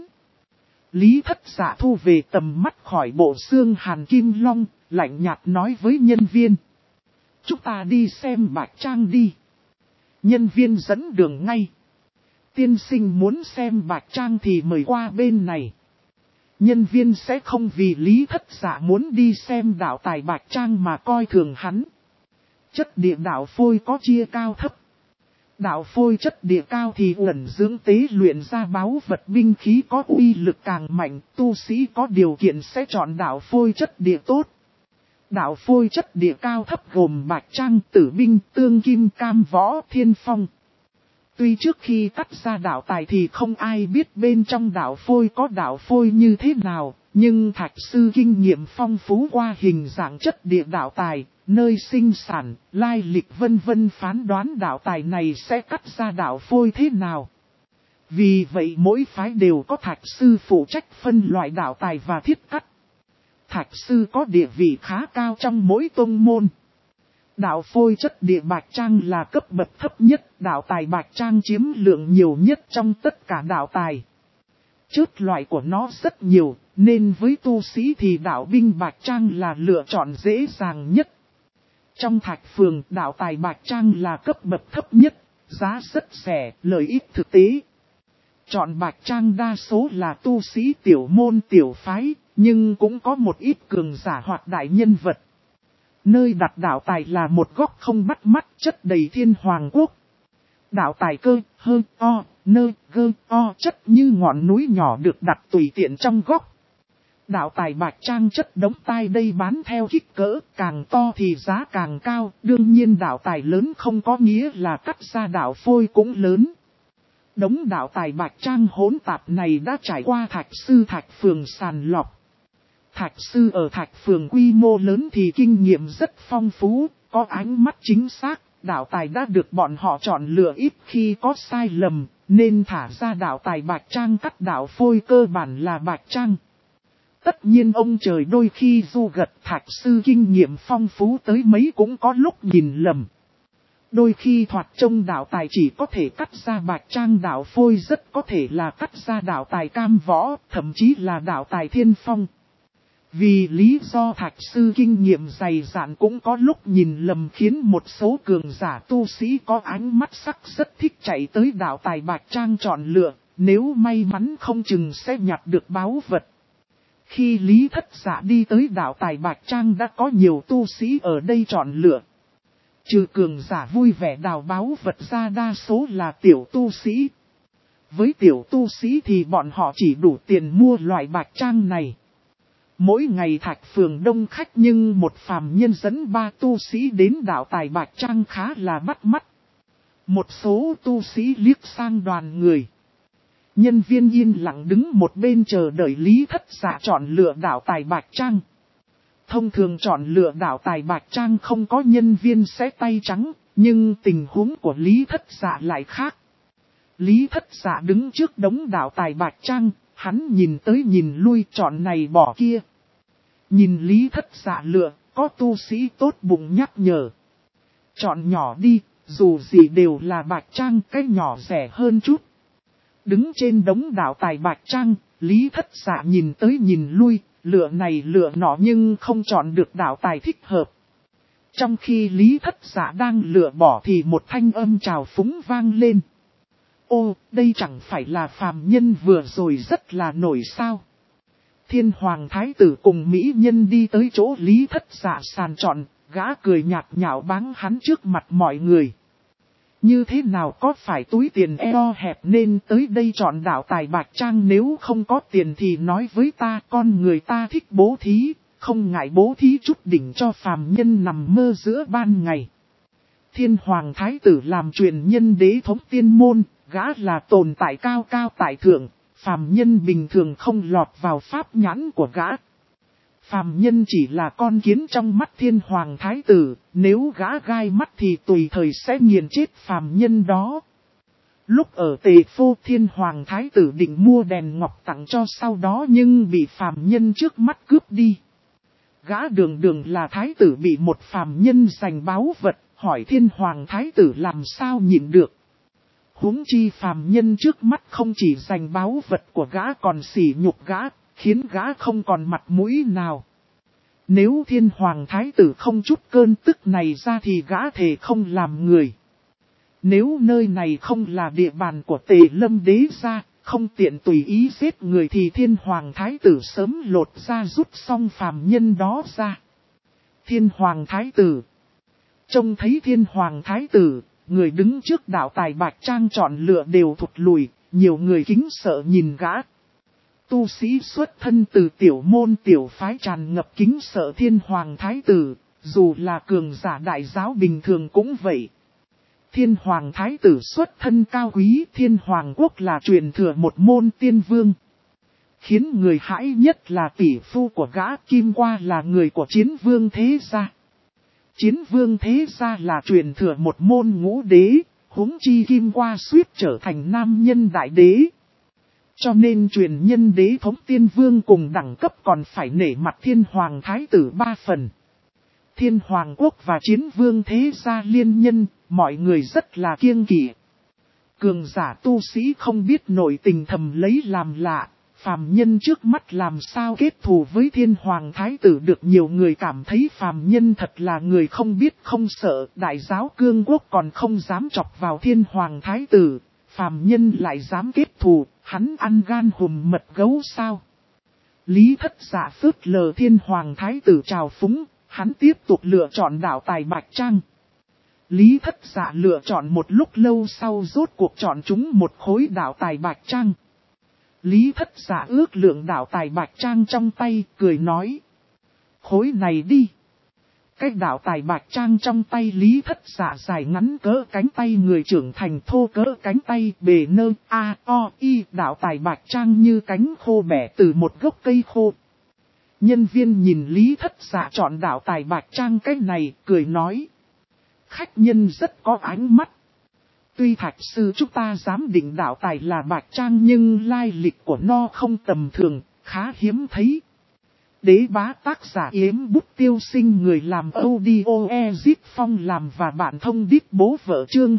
Lý Thất Dạ thu về tầm mắt khỏi bộ xương Hàn Kim Long, lạnh nhạt nói với nhân viên. Chúng ta đi xem Bạch Trang đi. Nhân viên dẫn đường ngay. Tiên sinh muốn xem Bạch Trang thì mời qua bên này. Nhân viên sẽ không vì Lý Thất Dạ muốn đi xem đạo tài Bạch Trang mà coi thường hắn. Chất địa đạo phôi có chia cao thấp. Đạo phôi chất địa cao thì ẩn dưỡng tế luyện ra báu vật binh khí có uy lực càng mạnh, tu sĩ có điều kiện sẽ chọn đạo phôi chất địa tốt. Đạo phôi chất địa cao thấp gồm Bạch Trang, Tử Binh, Tương Kim, Cam Võ, Thiên Phong. Tuy trước khi cắt ra đạo tài thì không ai biết bên trong đạo phôi có đạo phôi như thế nào, nhưng thạch sư kinh nghiệm phong phú qua hình dạng chất địa đạo tài, nơi sinh sản, lai lịch vân vân phán đoán đạo tài này sẽ cắt ra đạo phôi thế nào. Vì vậy mỗi phái đều có thạch sư phụ trách phân loại đạo tài và thiết cắt. Thạch sư có địa vị khá cao trong mỗi tông môn. Đạo phôi chất địa Bạch Trang là cấp bậc thấp nhất, đạo tài Bạch Trang chiếm lượng nhiều nhất trong tất cả đạo tài. Chớt loại của nó rất nhiều, nên với tu sĩ thì đạo binh Bạch Trang là lựa chọn dễ dàng nhất. Trong Thạch Phường, đạo tài Bạch Trang là cấp bậc thấp nhất, giá rất rẻ, lợi ích thực tế. Chọn Bạch Trang đa số là tu sĩ tiểu môn tiểu phái, nhưng cũng có một ít cường giả hoặc đại nhân vật. Nơi đặt đạo tài là một góc không bắt mắt, chất đầy thiên hoàng quốc. Đạo tài cơ, hơ, o, nơ, gơ, o chất như ngọn núi nhỏ được đặt tùy tiện trong góc. Đạo tài Bạch Trang chất đống tai đây bán theo kích cỡ, càng to thì giá càng cao. Đương nhiên đạo tài lớn không có nghĩa là cắt ra đạo phôi cũng lớn. Đống đạo tài Bạch Trang hỗn tạp này đã trải qua thạch sư Thạch Phường sàn lọc. Thạch sư ở Thạch Phường quy mô lớn thì kinh nghiệm rất phong phú, có ánh mắt chính xác, đạo tài đã được bọn họ chọn lựa ít khi có sai lầm, nên thả ra đạo tài Bạch Trang cắt đạo phôi cơ bản là Bạch Trang. Tất nhiên ông trời đôi khi du gật, thạch sư kinh nghiệm phong phú tới mấy cũng có lúc nhìn lầm. Đôi khi thoạt trông đạo tài chỉ có thể cắt ra Bạch Trang đạo phôi rất có thể là cắt ra đạo tài Cam Võ, thậm chí là đạo tài Thiên Phong. Vì lý do thạch sư kinh nghiệm dày dạn cũng có lúc nhìn lầm khiến một số cường giả tu sĩ có ánh mắt sắc rất thích chạy tới đạo tài Bạch Trang chọn lựa, nếu may mắn không chừng sẽ nhặt được báu vật. Khi Lý Thất Dạ đi tới đạo tài Bạch Trang đã có nhiều tu sĩ ở đây chọn lựa. Trừ cường giả vui vẻ đào báu vật ra đa số là tiểu tu sĩ. Với tiểu tu sĩ thì bọn họ chỉ đủ tiền mua loại Bạch Trang này. Mỗi ngày Thạch Phường đông khách nhưng một phàm nhân dẫn 3 tu sĩ đến đạo tài Bạch Trang khá là bắt mắt. Một số tu sĩ liếc sang đoàn người. Nhân viên yên lặng đứng một bên chờ đợi Lý Thất Dạ chọn lựa đạo tài Bạch Trang. Thông thường chọn lựa đạo tài Bạch Trang không có nhân viên sẽ tay trắng, nhưng tình huống của Lý Thất Dạ lại khác. Lý Thất Dạ đứng trước đống đạo tài Bạch Trang, hắn nhìn tới nhìn lui chọn này bỏ kia. Nhìn Lý Thất Dạ lựa, có tu sĩ tốt bụng nhắc nhở. Chọn nhỏ đi, dù gì đều là bạch trang, cái nhỏ rẻ hơn chút. Đứng trên đống đạo tài bạch trang, Lý Thất Dạ nhìn tới nhìn lui, lựa này lựa nọ nhưng không chọn được đạo tài thích hợp. Trong khi Lý Thất Dạ đang lựa bỏ thì một thanh âm trào phúng vang lên. Ô, đây chẳng phải là phàm nhân vừa rồi rất là nổi sao. Thiên Hoàng Thái tử cùng Mỹ nhân đi tới chỗ Lý Thất Dạ sàn chọn, gã cười nhạt nhạo báng hắn trước mặt mọi người. Như thế nào có phải túi tiền eo hẹp nên tới đây chọn đạo tài bạch trang, nếu không có tiền thì nói với ta, con người ta thích bố thí, không ngại bố thí chút đỉnh cho phàm nhân nằm mơ giữa ban ngày. Thiên Hoàng Thái tử làm truyền nhân đế thống tiên môn, gã là tồn tại cao cao tại thượng, phàm nhân bình thường không lọt vào pháp nhãn của gã. Phàm nhân chỉ là con kiến trong mắt Thiên Hoàng Thái tử, nếu gã gai mắt thì tùy thời sẽ nghiền chết phàm nhân đó. Lúc ở Tề Phô, Thiên Hoàng Thái tử định mua đèn ngọc tặng cho sau đó nhưng bị phàm nhân trước mắt cướp đi. Gã đường đường là Thái tử bị một phàm nhân giành báu vật, hỏi Thiên Hoàng Thái tử làm sao nhịn được. Huống chi phàm nhân trước mắt không chỉ giành báu vật của gã còn sỉ nhục gã, khiến gã không còn mặt mũi nào. Nếu Thiên Hoàng Thái tử không chút cơn tức này ra thì gã thề không làm người. Nếu nơi này không là địa bàn của Tề Lâm đế gia, không tiện tùy ý giết người thì Thiên Hoàng Thái tử sớm lột ra rút xong phàm nhân đó ra. Thiên Hoàng Thái tử. Trông thấy Thiên Hoàng Thái tử, người đứng trước đạo tài bạch trang chọn lựa đều thụt lùi, nhiều người kính sợ nhìn gã. Tu sĩ xuất thân từ tiểu môn tiểu phái tràn ngập kính sợ Thiên Hoàng Thái tử, dù là cường giả đại giáo bình thường cũng vậy. Thiên Hoàng Thái tử xuất thân cao quý, Thiên Hoàng quốc là truyền thừa một môn tiên vương. Khiến người hãi nhất là tỷ phu của gã Kim Qua là người của Chiến Vương Thế Gia. Chiến Vương Thế Gia là truyền thừa một môn ngũ đế, huống chi Kim Qua suýt trở thành nam nhân đại đế. Cho nên truyền nhân đế thống tiên vương cùng đẳng cấp còn phải nể mặt Thiên Hoàng Thái tử 3 phần. Thiên Hoàng quốc và Chiến Vương Thế Gia liên nhân, mọi người rất là kiêng kỵ. Cường giả tu sĩ không biết nội tình thầm lấy làm lạ, phàm nhân trước mắt làm sao kết thù với Thiên Hoàng Thái tử được. Nhiều người cảm thấy phàm nhân thật là người không biết không sợ, đại giáo cương quốc còn không dám chọc vào Thiên Hoàng Thái tử, phàm nhân lại dám kết thù, hắn ăn gan hùm mật gấu sao? Lý Thất Dạ phớt lờ Thiên Hoàng Thái tử trào phúng, hắn tiếp tục lựa chọn đạo tài bạch trang. Lý Thất Dạ lựa chọn một lúc lâu sau rốt cuộc chọn chúng một khối đạo tài bạch trang. Lý Thất Dạ ước lượng đạo tài bạch trang trong tay, cười nói. Khối này đi. Cái đạo tài bạch trang trong tay Lý Thất Dạ dài ngắn cỡ cánh tay người trưởng thành, thô cỡ cánh tay, bề nơ A-O-I. Đạo tài bạch trang như cánh khô bẻ từ một gốc cây khô. Nhân viên nhìn Lý Thất Dạ chọn đạo tài bạch trang cái này, cười nói. Khách nhân rất có ánh mắt. Tuy thạch sư chúng ta dám định đạo tài là bạch trang nhưng lai lịch của nó không tầm thường, khá hiếm thấy. Đế bá tác giả Yếm Bút Tiêu Sinh, người làm audio Ezip Phong làm và bạn thông đít bố vợ chương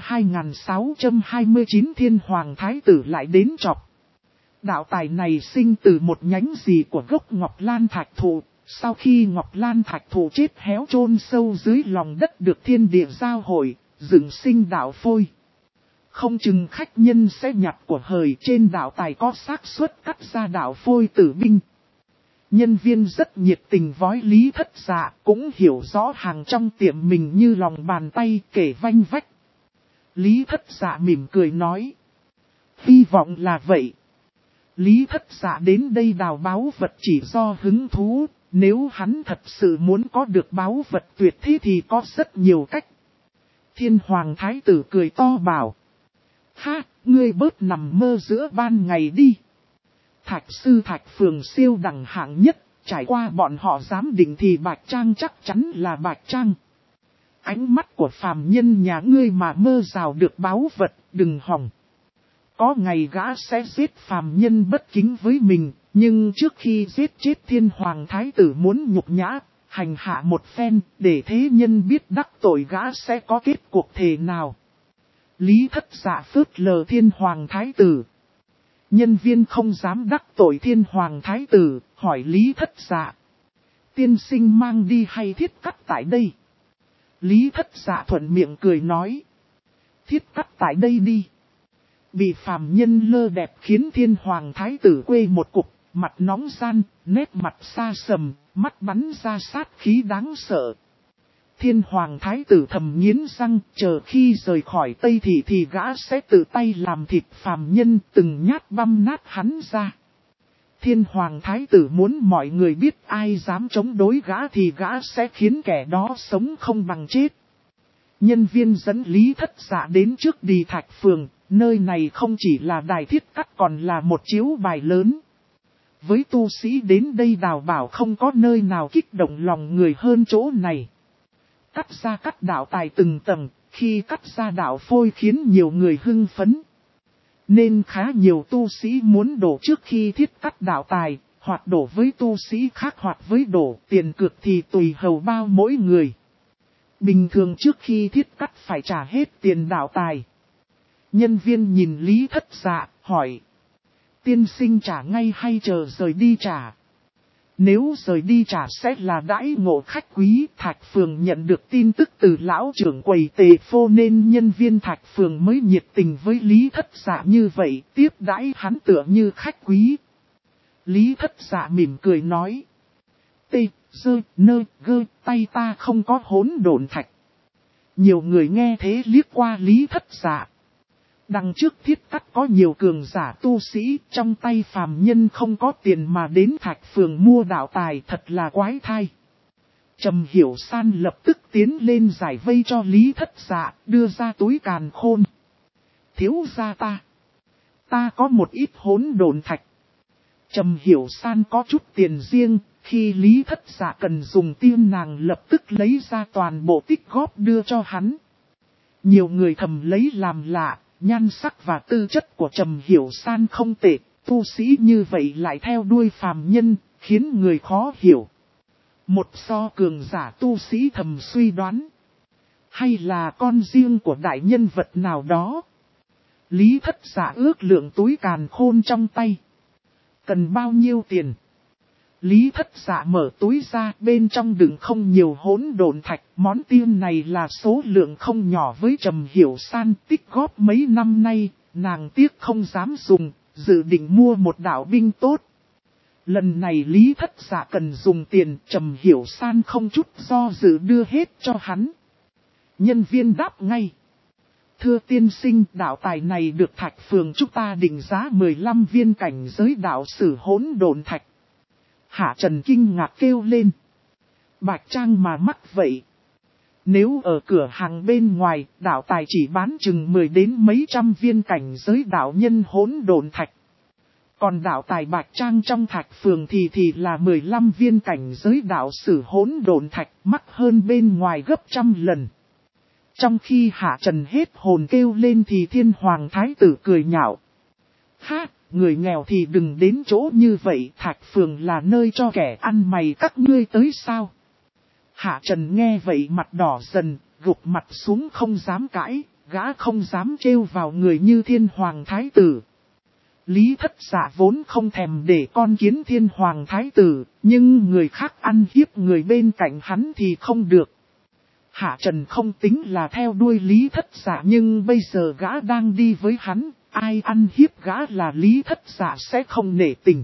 2629. Thiên Hoàng Thái tử lại đến chọc. Đạo tài này sinh từ một nhánh gì của gốc Ngọc Lan Thạch Thụ. Sau khi Ngọc Lan Thạch Thụ chết héo chôn sâu dưới lòng đất được thiên địa giao hội, dựng sinh đạo phôi. Không chừng khách nhân sẽ nhặt của hời, trên đạo tài có xác suất cắt ra đạo phôi tử binh. Nhân viên rất nhiệt tình vói Lý Thất Dạ, cũng hiểu rõ hàng trong tiệm mình như lòng bàn tay, kể vanh vách. Lý Thất Dạ mỉm cười nói. Hy vọng là vậy. Lý Thất Dạ đến đây đào báu vật chỉ do hứng thú, nếu hắn thật sự muốn có được báu vật tuyệt thế thì có rất nhiều cách. Thiên Hoàng Thái tử cười to bảo. Ha, ngươi bớt nằm mơ giữa ban ngày đi. Thạch sư Thạch Phường siêu đẳng hạng nhất, trải qua bọn họ giám định thì bạch trang chắc chắn là bạch trang. Ánh mắt của phàm nhân nhà ngươi mà mơ rào được báu vật, đừng hòng. Có ngày gã sẽ giết phàm nhân bất kính với mình, Nhưng trước khi giết chết thiên hoàng thái tử muốn nhục nhã, hành hạ một phen, để thế nhân biết đắc tội gã sẽ có kết cuộc thế nào. Lý Thất Dạ phớt lờ thiên hoàng thái tử. Nhân viên không dám đắc tội thiên hoàng thái tử, hỏi Lý Thất Dạ. Tiên sinh mang đi hay thiết cắt tại đây? Lý Thất Dạ thuận miệng cười nói. Thiết cắt tại đây đi. Bị phàm nhân lơ đẹp khiến thiên hoàng thái tử quê một cục, mặt nóng gian, nét mặt xa sầm, mắt bắn ra sát khí đáng sợ. Thiên hoàng thái tử thầm nghiến răng, chờ khi rời khỏi Tây Thị thì gã sẽ tự tay làm thịt phàm nhân, từng nhát băm nát hắn ra. Thiên hoàng thái tử muốn mọi người biết ai dám chống đối gã thì gã sẽ khiến kẻ đó sống không bằng chết. Nhân viên dẫn Lý Thất Dạ đến trước Đì Thạch Phường, nơi này không chỉ là đài thiết cắt còn là một chiếu bài lớn. Với tu sĩ đến đây đào bảo không có nơi nào kích động lòng người hơn chỗ này. Cắt ra các đạo tài từng tầng, khi cắt ra đạo phôi khiến nhiều người hưng phấn. Nên khá nhiều tu sĩ muốn đổ trước khi thiết cắt đạo tài, hoặc đổ với tu sĩ khác hoặc với đổ tiền cược thì tùy hầu bao mỗi người. Bình thường trước khi thiết cắt phải trả hết tiền đạo tài. Nhân viên nhìn Lý Thất Dạ, hỏi. Tiên sinh trả ngay hay chờ rời đi trả? Nếu rời đi trả sẽ là đãi ngộ khách quý. Thạch Phường nhận được tin tức từ lão trưởng quầy Tề Phô nên nhân viên Thạch Phường mới nhiệt tình với Lý Thất Dạ như vậy, tiếp đãi hắn tựa như khách quý. Lý Thất Dạ mỉm cười nói. Tê, dơ, nơ, gơ, tay ta không có hỗn độn thạch. Nhiều người nghe thế liếc qua Lý Thất Dạ. Đằng trước thiết cắt có nhiều cường giả tu sĩ, trong tay phàm nhân không có tiền mà đến Thạch Phường mua đạo tài, thật là quái thai. Trầm Hiểu San lập tức tiến lên giải vây cho Lý Thất Dạ, đưa ra túi càn khôn. Thiếu gia ta có một ít hỗn độn thạch. Trầm Hiểu San có chút tiền riêng, khi Lý Thất Dạ cần dùng tiên nàng lập tức lấy ra toàn bộ tích góp đưa cho hắn. Nhiều người thầm lấy làm lạ. Nhan sắc và tư chất của Trầm Hiểu San không tệ, tu sĩ như vậy lại theo đuôi phàm nhân, khiến người khó hiểu. Một so cường giả tu sĩ thầm suy đoán. Hay là con riêng của đại nhân vật nào đó? Lý Thất Dạ ước lượng túi càn khôn trong tay. Cần bao nhiêu tiền? Lý Thất Dạ mở túi ra, bên trong đựng không nhiều hỗn độn thạch. Món tiên này là số lượng không nhỏ với Trầm Hiểu San, tích góp mấy năm nay, nàng tiếc không dám dùng, dự định mua một đạo binh tốt. Lần này Lý Thất Dạ cần dùng tiền, Trầm Hiểu San không chút do dự đưa hết cho hắn. Nhân viên đáp ngay. Thưa tiên sinh, đạo tài này được Thạch Phường chúng ta định giá 15 viên cảnh giới đạo sử hỗn độn thạch. Hạ Trần kinh ngạc kêu lên. Bạch Trang mà mắc vậy. Nếu ở cửa hàng bên ngoài, đạo tài chỉ bán chừng 10 đến mấy trăm viên cảnh giới đạo nhân hỗn độn thạch. Còn đạo tài Bạch Trang trong Thạch Phường thì là 15 viên cảnh giới đạo sử hỗn độn thạch, mắc hơn bên ngoài gấp trăm lần. Trong khi Hạ Trần hết hồn kêu lên thì Thiên Hoàng Thái tử cười nhạo. Ha! Người nghèo thì đừng đến chỗ như vậy, Thạch Phường là nơi cho kẻ ăn mày các ngươi tới sao? Hạ Trần nghe vậy mặt đỏ dần, gục mặt xuống không dám cãi, gã không dám trêu vào người như Thiên Hoàng Thái tử. Lý Thất Dạ vốn không thèm để con kiến Thiên Hoàng Thái tử, nhưng người khác ăn hiếp người bên cạnh hắn thì không được. Hạ Trần không tính là theo đuôi Lý Thất Dạ nhưng bây giờ gã đang đi với hắn. Ai ăn hiếp gã là Lý Thất Dạ sẽ không nể tình.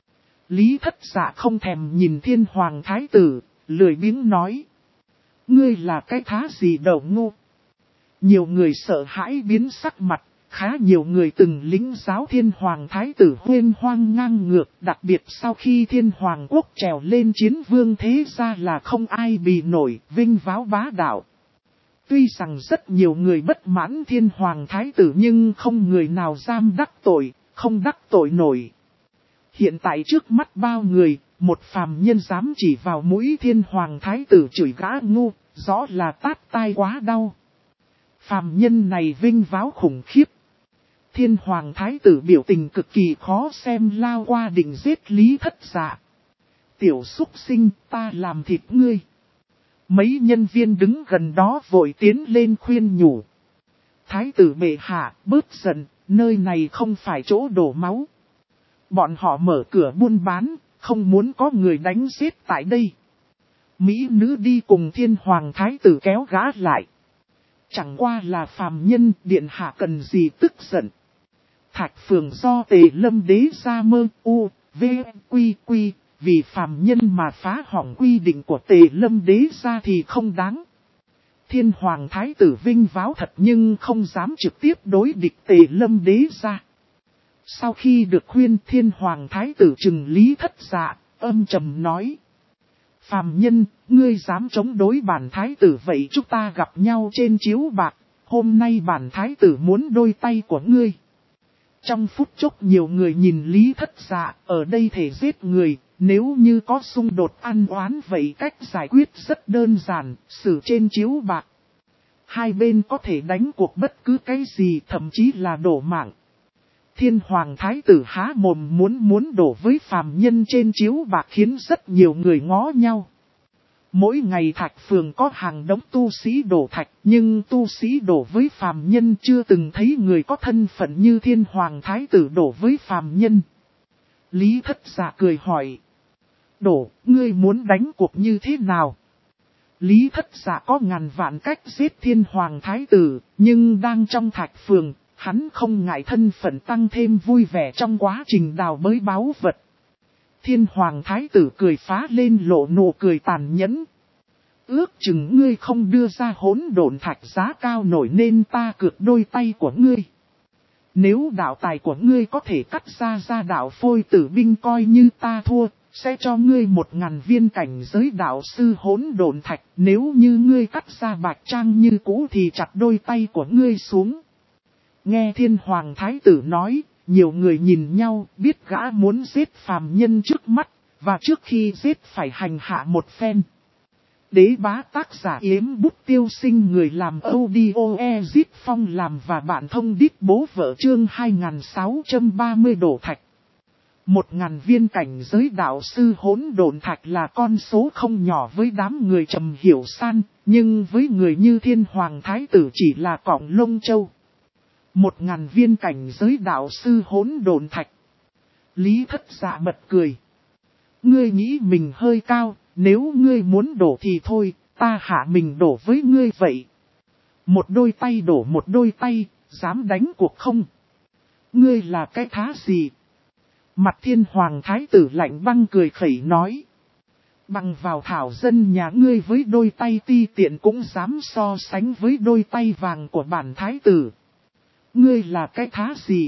Lý Thất Dạ không thèm nhìn Thiên Hoàng Thái tử, lười biếng nói. Ngươi là cái thá gì đầu ngu? Nhiều người sợ hãi biến sắc mặt, khá nhiều người từng lính giáo Thiên Hoàng Thái tử huyên hoang ngang ngược. Đặc biệt sau khi Thiên Hoàng quốc trèo lên chiến vương thế ra là không ai bì nổi, vinh váo bá đạo. Tuy rằng rất nhiều người bất mãn Thiên Hoàng Thái tử nhưng không người nào dám đắc tội, không đắc tội nổi. Hiện tại trước mắt bao người, một phàm nhân dám chỉ vào mũi Thiên Hoàng Thái tử chửi gã ngu, rõ là tát tai quá đau. Phàm nhân này vinh váo khủng khiếp. Thiên hoàng thái tử biểu tình cực kỳ khó xem lao qua định giết Lý Thất Dạ. Tiểu súc sinh, ta làm thịt ngươi. Mấy nhân viên đứng gần đó vội tiến lên khuyên nhủ. Thái tử bệ hạ, bớt giận, nơi này không phải chỗ đổ máu. Bọn họ mở cửa buôn bán, không muốn có người đánh giết tại đây. Mỹ nữ đi cùng thiên hoàng thái tử kéo gã lại. Chẳng qua là phàm nhân, điện hạ cần gì tức giận. Thạch Phường do Tề Lâm đế ra mơ u, v, quy, vì phàm nhân mà phá hỏng quy định của Tề Lâm đế ra thì không đáng. Thiên hoàng thái tử vinh váo thật nhưng không dám trực tiếp đối địch Tề Lâm đế ra. Sau khi được khuyên, thiên hoàng thái tử trừng Lý Thất Dạ, âm trầm nói. Phàm nhân, ngươi dám chống đối bản thái tử vậy chúng ta gặp nhau trên chiếu bạc, hôm nay bản thái tử muốn đôi tay của ngươi. Trong phút chốc nhiều người nhìn Lý Thất Dạ, ở đây thể giết người, nếu như có xung đột ăn oán vậy cách giải quyết rất đơn giản, xử trên chiếu bạc. Hai bên có thể đánh cuộc bất cứ cái gì, thậm chí là đổ mạng. Thiên hoàng thái tử há mồm muốn đổ với phàm nhân trên chiếu bạc khiến rất nhiều người ngó nhau. Mỗi ngày Thạch Phường có hàng đống tu sĩ đổ thạch, nhưng tu sĩ đổ với phàm nhân chưa từng thấy người có thân phận như thiên hoàng thái tử đổ với phàm nhân. Lý Thất Dạ cười hỏi. Đổ, ngươi muốn đánh cuộc như thế nào? Lý Thất Dạ có ngàn vạn cách giết thiên hoàng thái tử, nhưng đang trong Thạch Phường, hắn không ngại thân phận tăng thêm vui vẻ trong quá trình đào bới báu vật. Thiên hoàng thái tử cười phá lên lộ nụ cười tàn nhẫn. Ước chừng ngươi không đưa ra hỗn độn thạch giá cao nổi nên ta cược đôi tay của ngươi. Nếu đạo tài của ngươi có thể cắt ra đạo phôi tử binh coi như ta thua, sẽ cho ngươi 1000 viên cảnh giới đạo sư hỗn độn thạch. Nếu như ngươi cắt ra bạch trang như cũ thì chặt đôi tay của ngươi xuống. Nghe thiên hoàng thái tử nói, nhiều người nhìn nhau biết gã muốn giết phàm nhân trước mắt, và trước khi giết phải hành hạ một phen. Đế bá tác giả Yếm Bút Tiêu Sinh, người làm audio Ezip Phong làm và bạn thông đít bố vợ chương 2630 đổ thạch. 1000 viên cảnh giới đạo sư hỗn độn thạch là con số không nhỏ với đám người Trầm Hiểu San, nhưng với người như thiên hoàng thái tử chỉ là cọng lông châu. 1000 viên cảnh giới đạo sư hỗn độn thạch. Lý Thất Dạ bật cười. Ngươi nghĩ mình hơi cao, nếu ngươi muốn đổ thì thôi, ta hạ mình đổ với ngươi vậy. Một đôi tay đổ một đôi tay, dám đánh cuộc không? Ngươi là cái thá gì? Mặt thiên hoàng thái tử lạnh băng cười khẩy nói. Bằng vào thảo dân nhà ngươi với đôi tay ti tiện cũng dám so sánh với đôi tay vàng của bản thái tử. Ngươi là cái thá gì?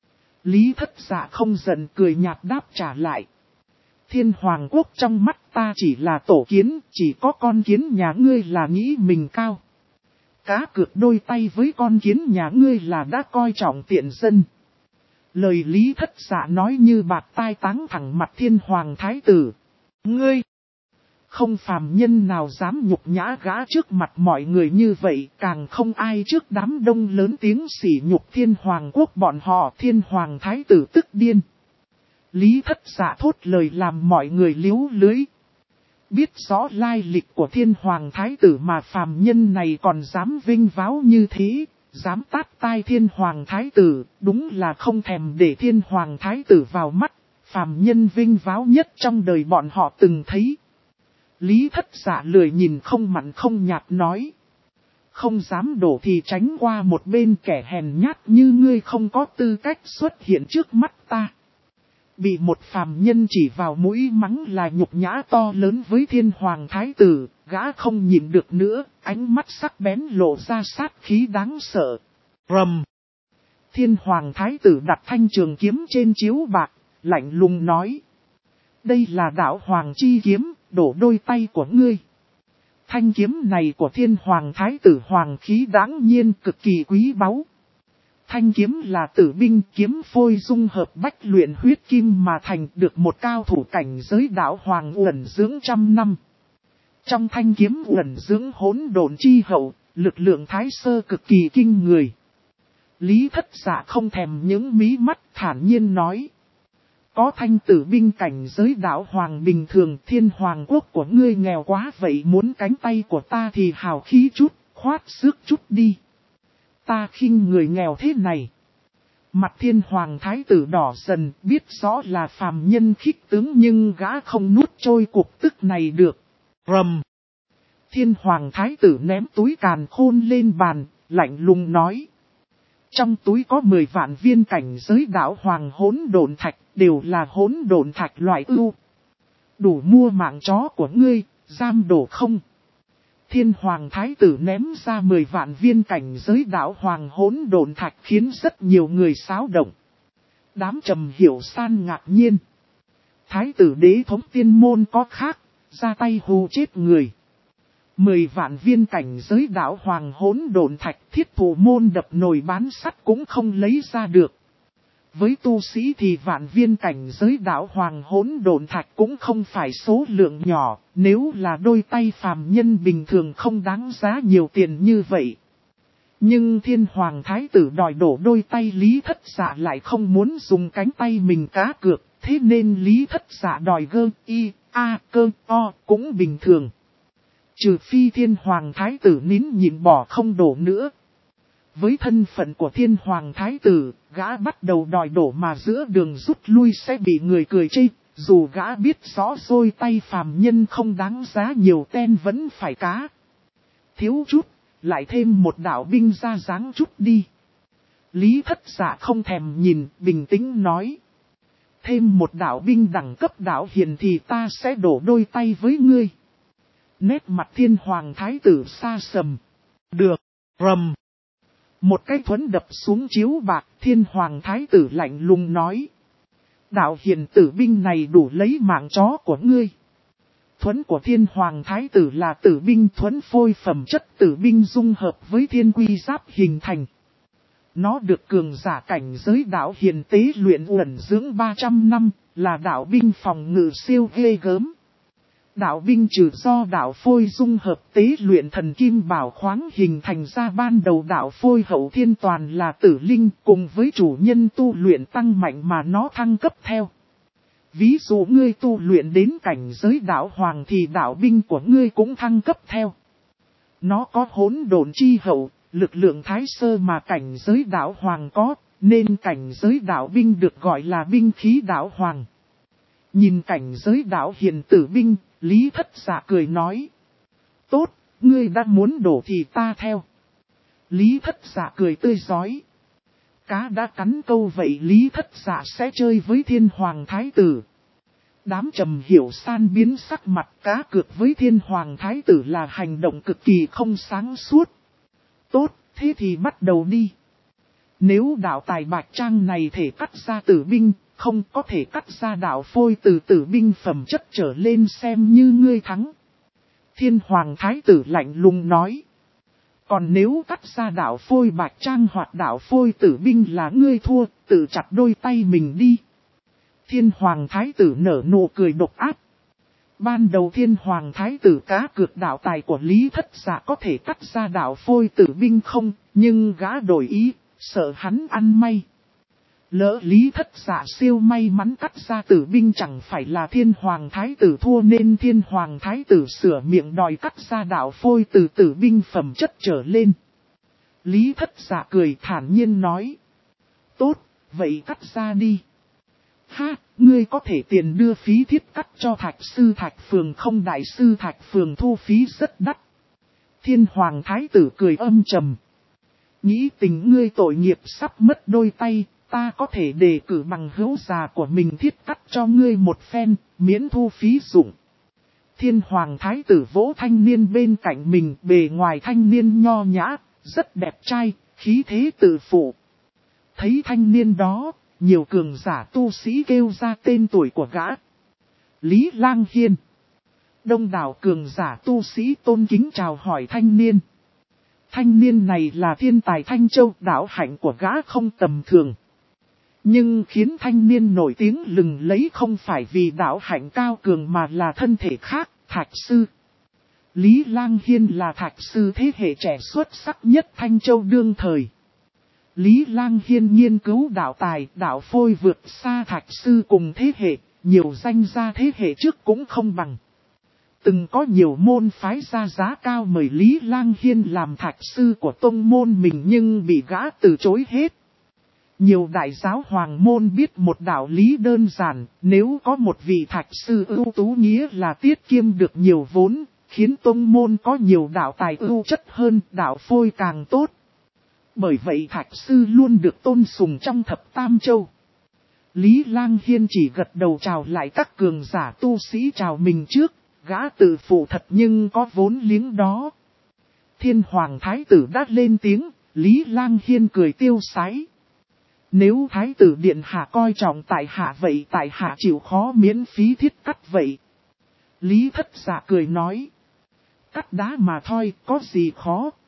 Lý Thất Dạ không giận cười nhạt đáp trả lại. Thiên hoàng quốc trong mắt ta chỉ là tổ kiến, chỉ có con kiến nhà ngươi là nghĩ mình cao. Cá cược đôi tay với con kiến nhà ngươi là đã coi trọng tiện dân. Lời Lý Thất Dạ nói như bạt tai táng thẳng mặt thiên hoàng thái tử. Ngươi! Không phàm nhân nào dám nhục nhã gã trước mặt mọi người như vậy, càng không ai trước đám đông lớn tiếng sỉ nhục thiên hoàng quốc bọn họ. Thiên hoàng thái tử tức điên. Lý Thất Dạ thốt lời làm mọi người liếu lưới. Biết rõ lai lịch của thiên hoàng thái tử mà phàm nhân này còn dám vinh váo như thế, dám tát tai thiên hoàng thái tử, đúng là không thèm để thiên hoàng thái tử vào mắt, phàm nhân vinh váo nhất trong đời bọn họ từng thấy. Lý Thất Dạ lười nhìn không mặn không nhạt nói. Không dám đổ thì tránh qua một bên, kẻ hèn nhát như ngươi không có tư cách xuất hiện trước mắt ta. Bị một phàm nhân chỉ vào mũi mắng là nhục nhã to lớn với thiên hoàng thái tử, gã không nhịn được nữa, ánh mắt sắc bén lộ ra sát khí đáng sợ. Rầm! Thiên hoàng thái tử đặt thanh trường kiếm trên chiếu bạc, lạnh lùng nói. Đây là đạo hoàng chi kiếm, đổ đôi tay của ngươi. Thanh kiếm này của thiên hoàng thái tử hoàng khí đáng nhiên cực kỳ quý báu. Thanh kiếm là tử binh kiếm phôi dung hợp bách luyện huyết kim mà thành, được một cao thủ cảnh giới đạo hoàng uẩn dưỡng trăm năm. Trong thanh kiếm uẩn dưỡng hỗn độn chi hậu, lực lượng thái sơ cực kỳ kinh người. Lý Thất Dạ không thèm những mí mắt, thản nhiên nói. Có thanh tử binh cảnh giới đạo hoàng bình thường, thiên hoàng quốc của ngươi nghèo quá vậy, muốn cánh tay của ta thì hào khí chút, khoát xước chút đi. Ta khinh người nghèo thế này. Mặt thiên hoàng thái tử đỏ dần, biết rõ là phàm nhân khích tướng nhưng gã không nuốt trôi cuộc tức này được. Rầm. Thiên hoàng thái tử ném túi càn khôn lên bàn, lạnh lùng nói. Trong túi có 10 vạn viên cảnh giới đạo hoàng hỗn độn thạch, đều là hỗn độn thạch loại ưu. Đủ mua mạng chó của ngươi, giam đổ không? Thiên hoàng thái tử ném ra 10 vạn viên cảnh giới đạo hoàng hỗn độn thạch khiến rất nhiều người xáo động. Đám Trầm Hiểu San ngạc nhiên. Thái tử đế thống tiên môn có khác, ra tay hù chết người. 10 vạn viên cảnh giới đạo hoàng hỗn độn thạch, thiết thủ môn đập nồi bán sắt cũng không lấy ra được. Với tu sĩ thì vạn viên cảnh giới đạo hoàng hỗn độn thạch cũng không phải số lượng nhỏ, nếu là đôi tay phàm nhân bình thường không đáng giá nhiều tiền như vậy. Nhưng thiên hoàng thái tử đòi đổ đôi tay Lý Thất Dạ lại không muốn dùng cánh tay mình cá cược, thế nên Lý Thất Dạ đòi gơ, y, a, cơ, o cũng bình thường. Trừ phi thiên hoàng thái tử nín nhịn bỏ không đổ nữa. Với thân phận của thiên hoàng thái tử, gã bắt đầu đòi đổ mà giữa đường rút lui sẽ bị người cười chê. Dù gã biết rõ đôi tay phàm nhân không đáng giá nhiều ten vẫn phải cá. Thiếu chút, lại thêm một đạo binh ra dáng chút đi. Lý Thất Dạ không thèm nhìn, bình tĩnh nói. Thêm một đạo binh đẳng cấp đạo hiền thì ta sẽ đổ đôi tay với ngươi. Nét mặt thiên hoàng thái tử xa sầm. Được, rầm. Một cái thuẫn đập xuống chiếu bạc, thiên hoàng thái tử lạnh lùng nói. Đạo hiền tử binh này đủ lấy mạng chó của ngươi. Thuẫn của thiên hoàng thái tử là tử binh thuẫn phôi phẩm chất tử binh dung hợp với thiên quy giáp hình thành. Nó được cường giả cảnh giới đạo hiền tế luyện uẩn dưỡng 300 năm, là đạo binh phòng ngự siêu ghê gớm. Đạo binh trừ do đạo phôi dung hợp tế luyện thần kim bảo khoáng hình thành ra ban đầu đạo phôi hậu thiên toàn là tử linh cùng với chủ nhân tu luyện tăng mạnh mà nó thăng cấp theo. Ví dụ ngươi tu luyện đến cảnh giới đạo hoàng thì đạo binh của ngươi cũng thăng cấp theo. Nó có hỗn độn chi hậu, lực lượng thái sơ mà cảnh giới đạo hoàng có, nên cảnh giới đạo binh được gọi là binh khí đạo hoàng. Nhìn cảnh giới đạo hiền tử binh, Lý Thất Dạ cười nói. Tốt, ngươi đã muốn đổ thì ta theo. Lý Thất Dạ cười tươi rói. Cá đã cắn câu vậy Lý Thất Dạ sẽ chơi với thiên hoàng thái tử. Đám Trầm Hiểu San biến sắc mặt, cá cược với thiên hoàng thái tử là hành động cực kỳ không sáng suốt. Tốt, thế thì bắt đầu đi. Nếu đạo tài bạch trang này thể cắt ra tử binh, không có thể cắt ra đạo phôi từ tử binh phẩm chất trở lên xem như ngươi thắng. Thiên hoàng thái tử lạnh lùng nói. Còn nếu cắt ra đạo phôi bạch trang hoặc đạo phôi tử binh là ngươi thua, tự chặt đôi tay mình đi. Thiên hoàng thái tử nở nụ cười độc ác. Ban đầu thiên hoàng thái tử cá cược đạo tài của Lý Thất Dạ có thể cắt ra đạo phôi tử binh không, nhưng gã đổi ý, sợ hắn ăn may. Lỡ Lý Thất Dạ siêu may mắn cắt ra tử binh chẳng phải là thiên hoàng thái tử thua nên thiên hoàng thái tử sửa miệng đòi cắt ra đạo phôi từ tử binh phẩm chất trở lên. Lý Thất Dạ cười thản nhiên nói. Tốt, vậy cắt ra đi. Ha, ngươi có thể tiền đưa phí thiết cắt cho Thạch sư Thạch Phường không, đại sư Thạch Phường thu phí rất đắt. Thiên hoàng thái tử cười âm trầm. Nghĩ tình ngươi tội nghiệp sắp mất đôi tay, ta có thể đề cử bằng hữu già của mình thiết cắt cho ngươi một phen, miễn thu phí dụng. Thiên hoàng thái tử vỗ thanh niên bên cạnh mình, bề ngoài thanh niên nho nhã, rất đẹp trai, khí thế tự phụ. Thấy thanh niên đó, nhiều cường giả tu sĩ kêu ra tên tuổi của gã. Lý Lang Hiên. Đông đảo cường giả tu sĩ tôn kính chào hỏi thanh niên. Thanh niên này là thiên tài Thanh Châu, đạo hạnh của gã không tầm thường. Nhưng khiến thanh niên nổi tiếng lừng lấy không phải vì đạo hạnh cao cường mà là thân thể khác, Thạch sư. Lý Lang Hiên là Thạch sư thế hệ trẻ xuất sắc nhất Thanh Châu đương thời. Lý Lang Hiên nghiên cứu đạo tài, đạo phôi vượt xa thạch sư cùng thế hệ, nhiều danh gia thế hệ trước cũng không bằng. Từng có nhiều môn phái ra giá cao mời Lý Lang Hiên làm thạch sư của tông môn mình nhưng bị gã từ chối hết. Nhiều đại giáo hoàng môn biết một đạo lý đơn giản, nếu có một vị thạch sư ưu tú nghĩa là tiết kiệm được nhiều vốn, khiến tông môn có nhiều đạo tài ưu chất hơn, đạo phôi càng tốt. Bởi vậy thạch sư luôn được tôn sùng trong thập tam châu. Lý Lang Hiên chỉ gật đầu chào lại các cường giả tu sĩ chào mình trước, gã tự phụ thật nhưng có vốn liếng đó. Thiên hoàng thái tử đã lên tiếng, Lý Lang Hiên cười tiêu sái. Nếu thái tử điện hạ coi trọng tại hạ vậy tại hạ chịu khó miễn phí thiết cắt vậy. Lý thất giả cười nói. Cắt đá mà thôi, có gì khó.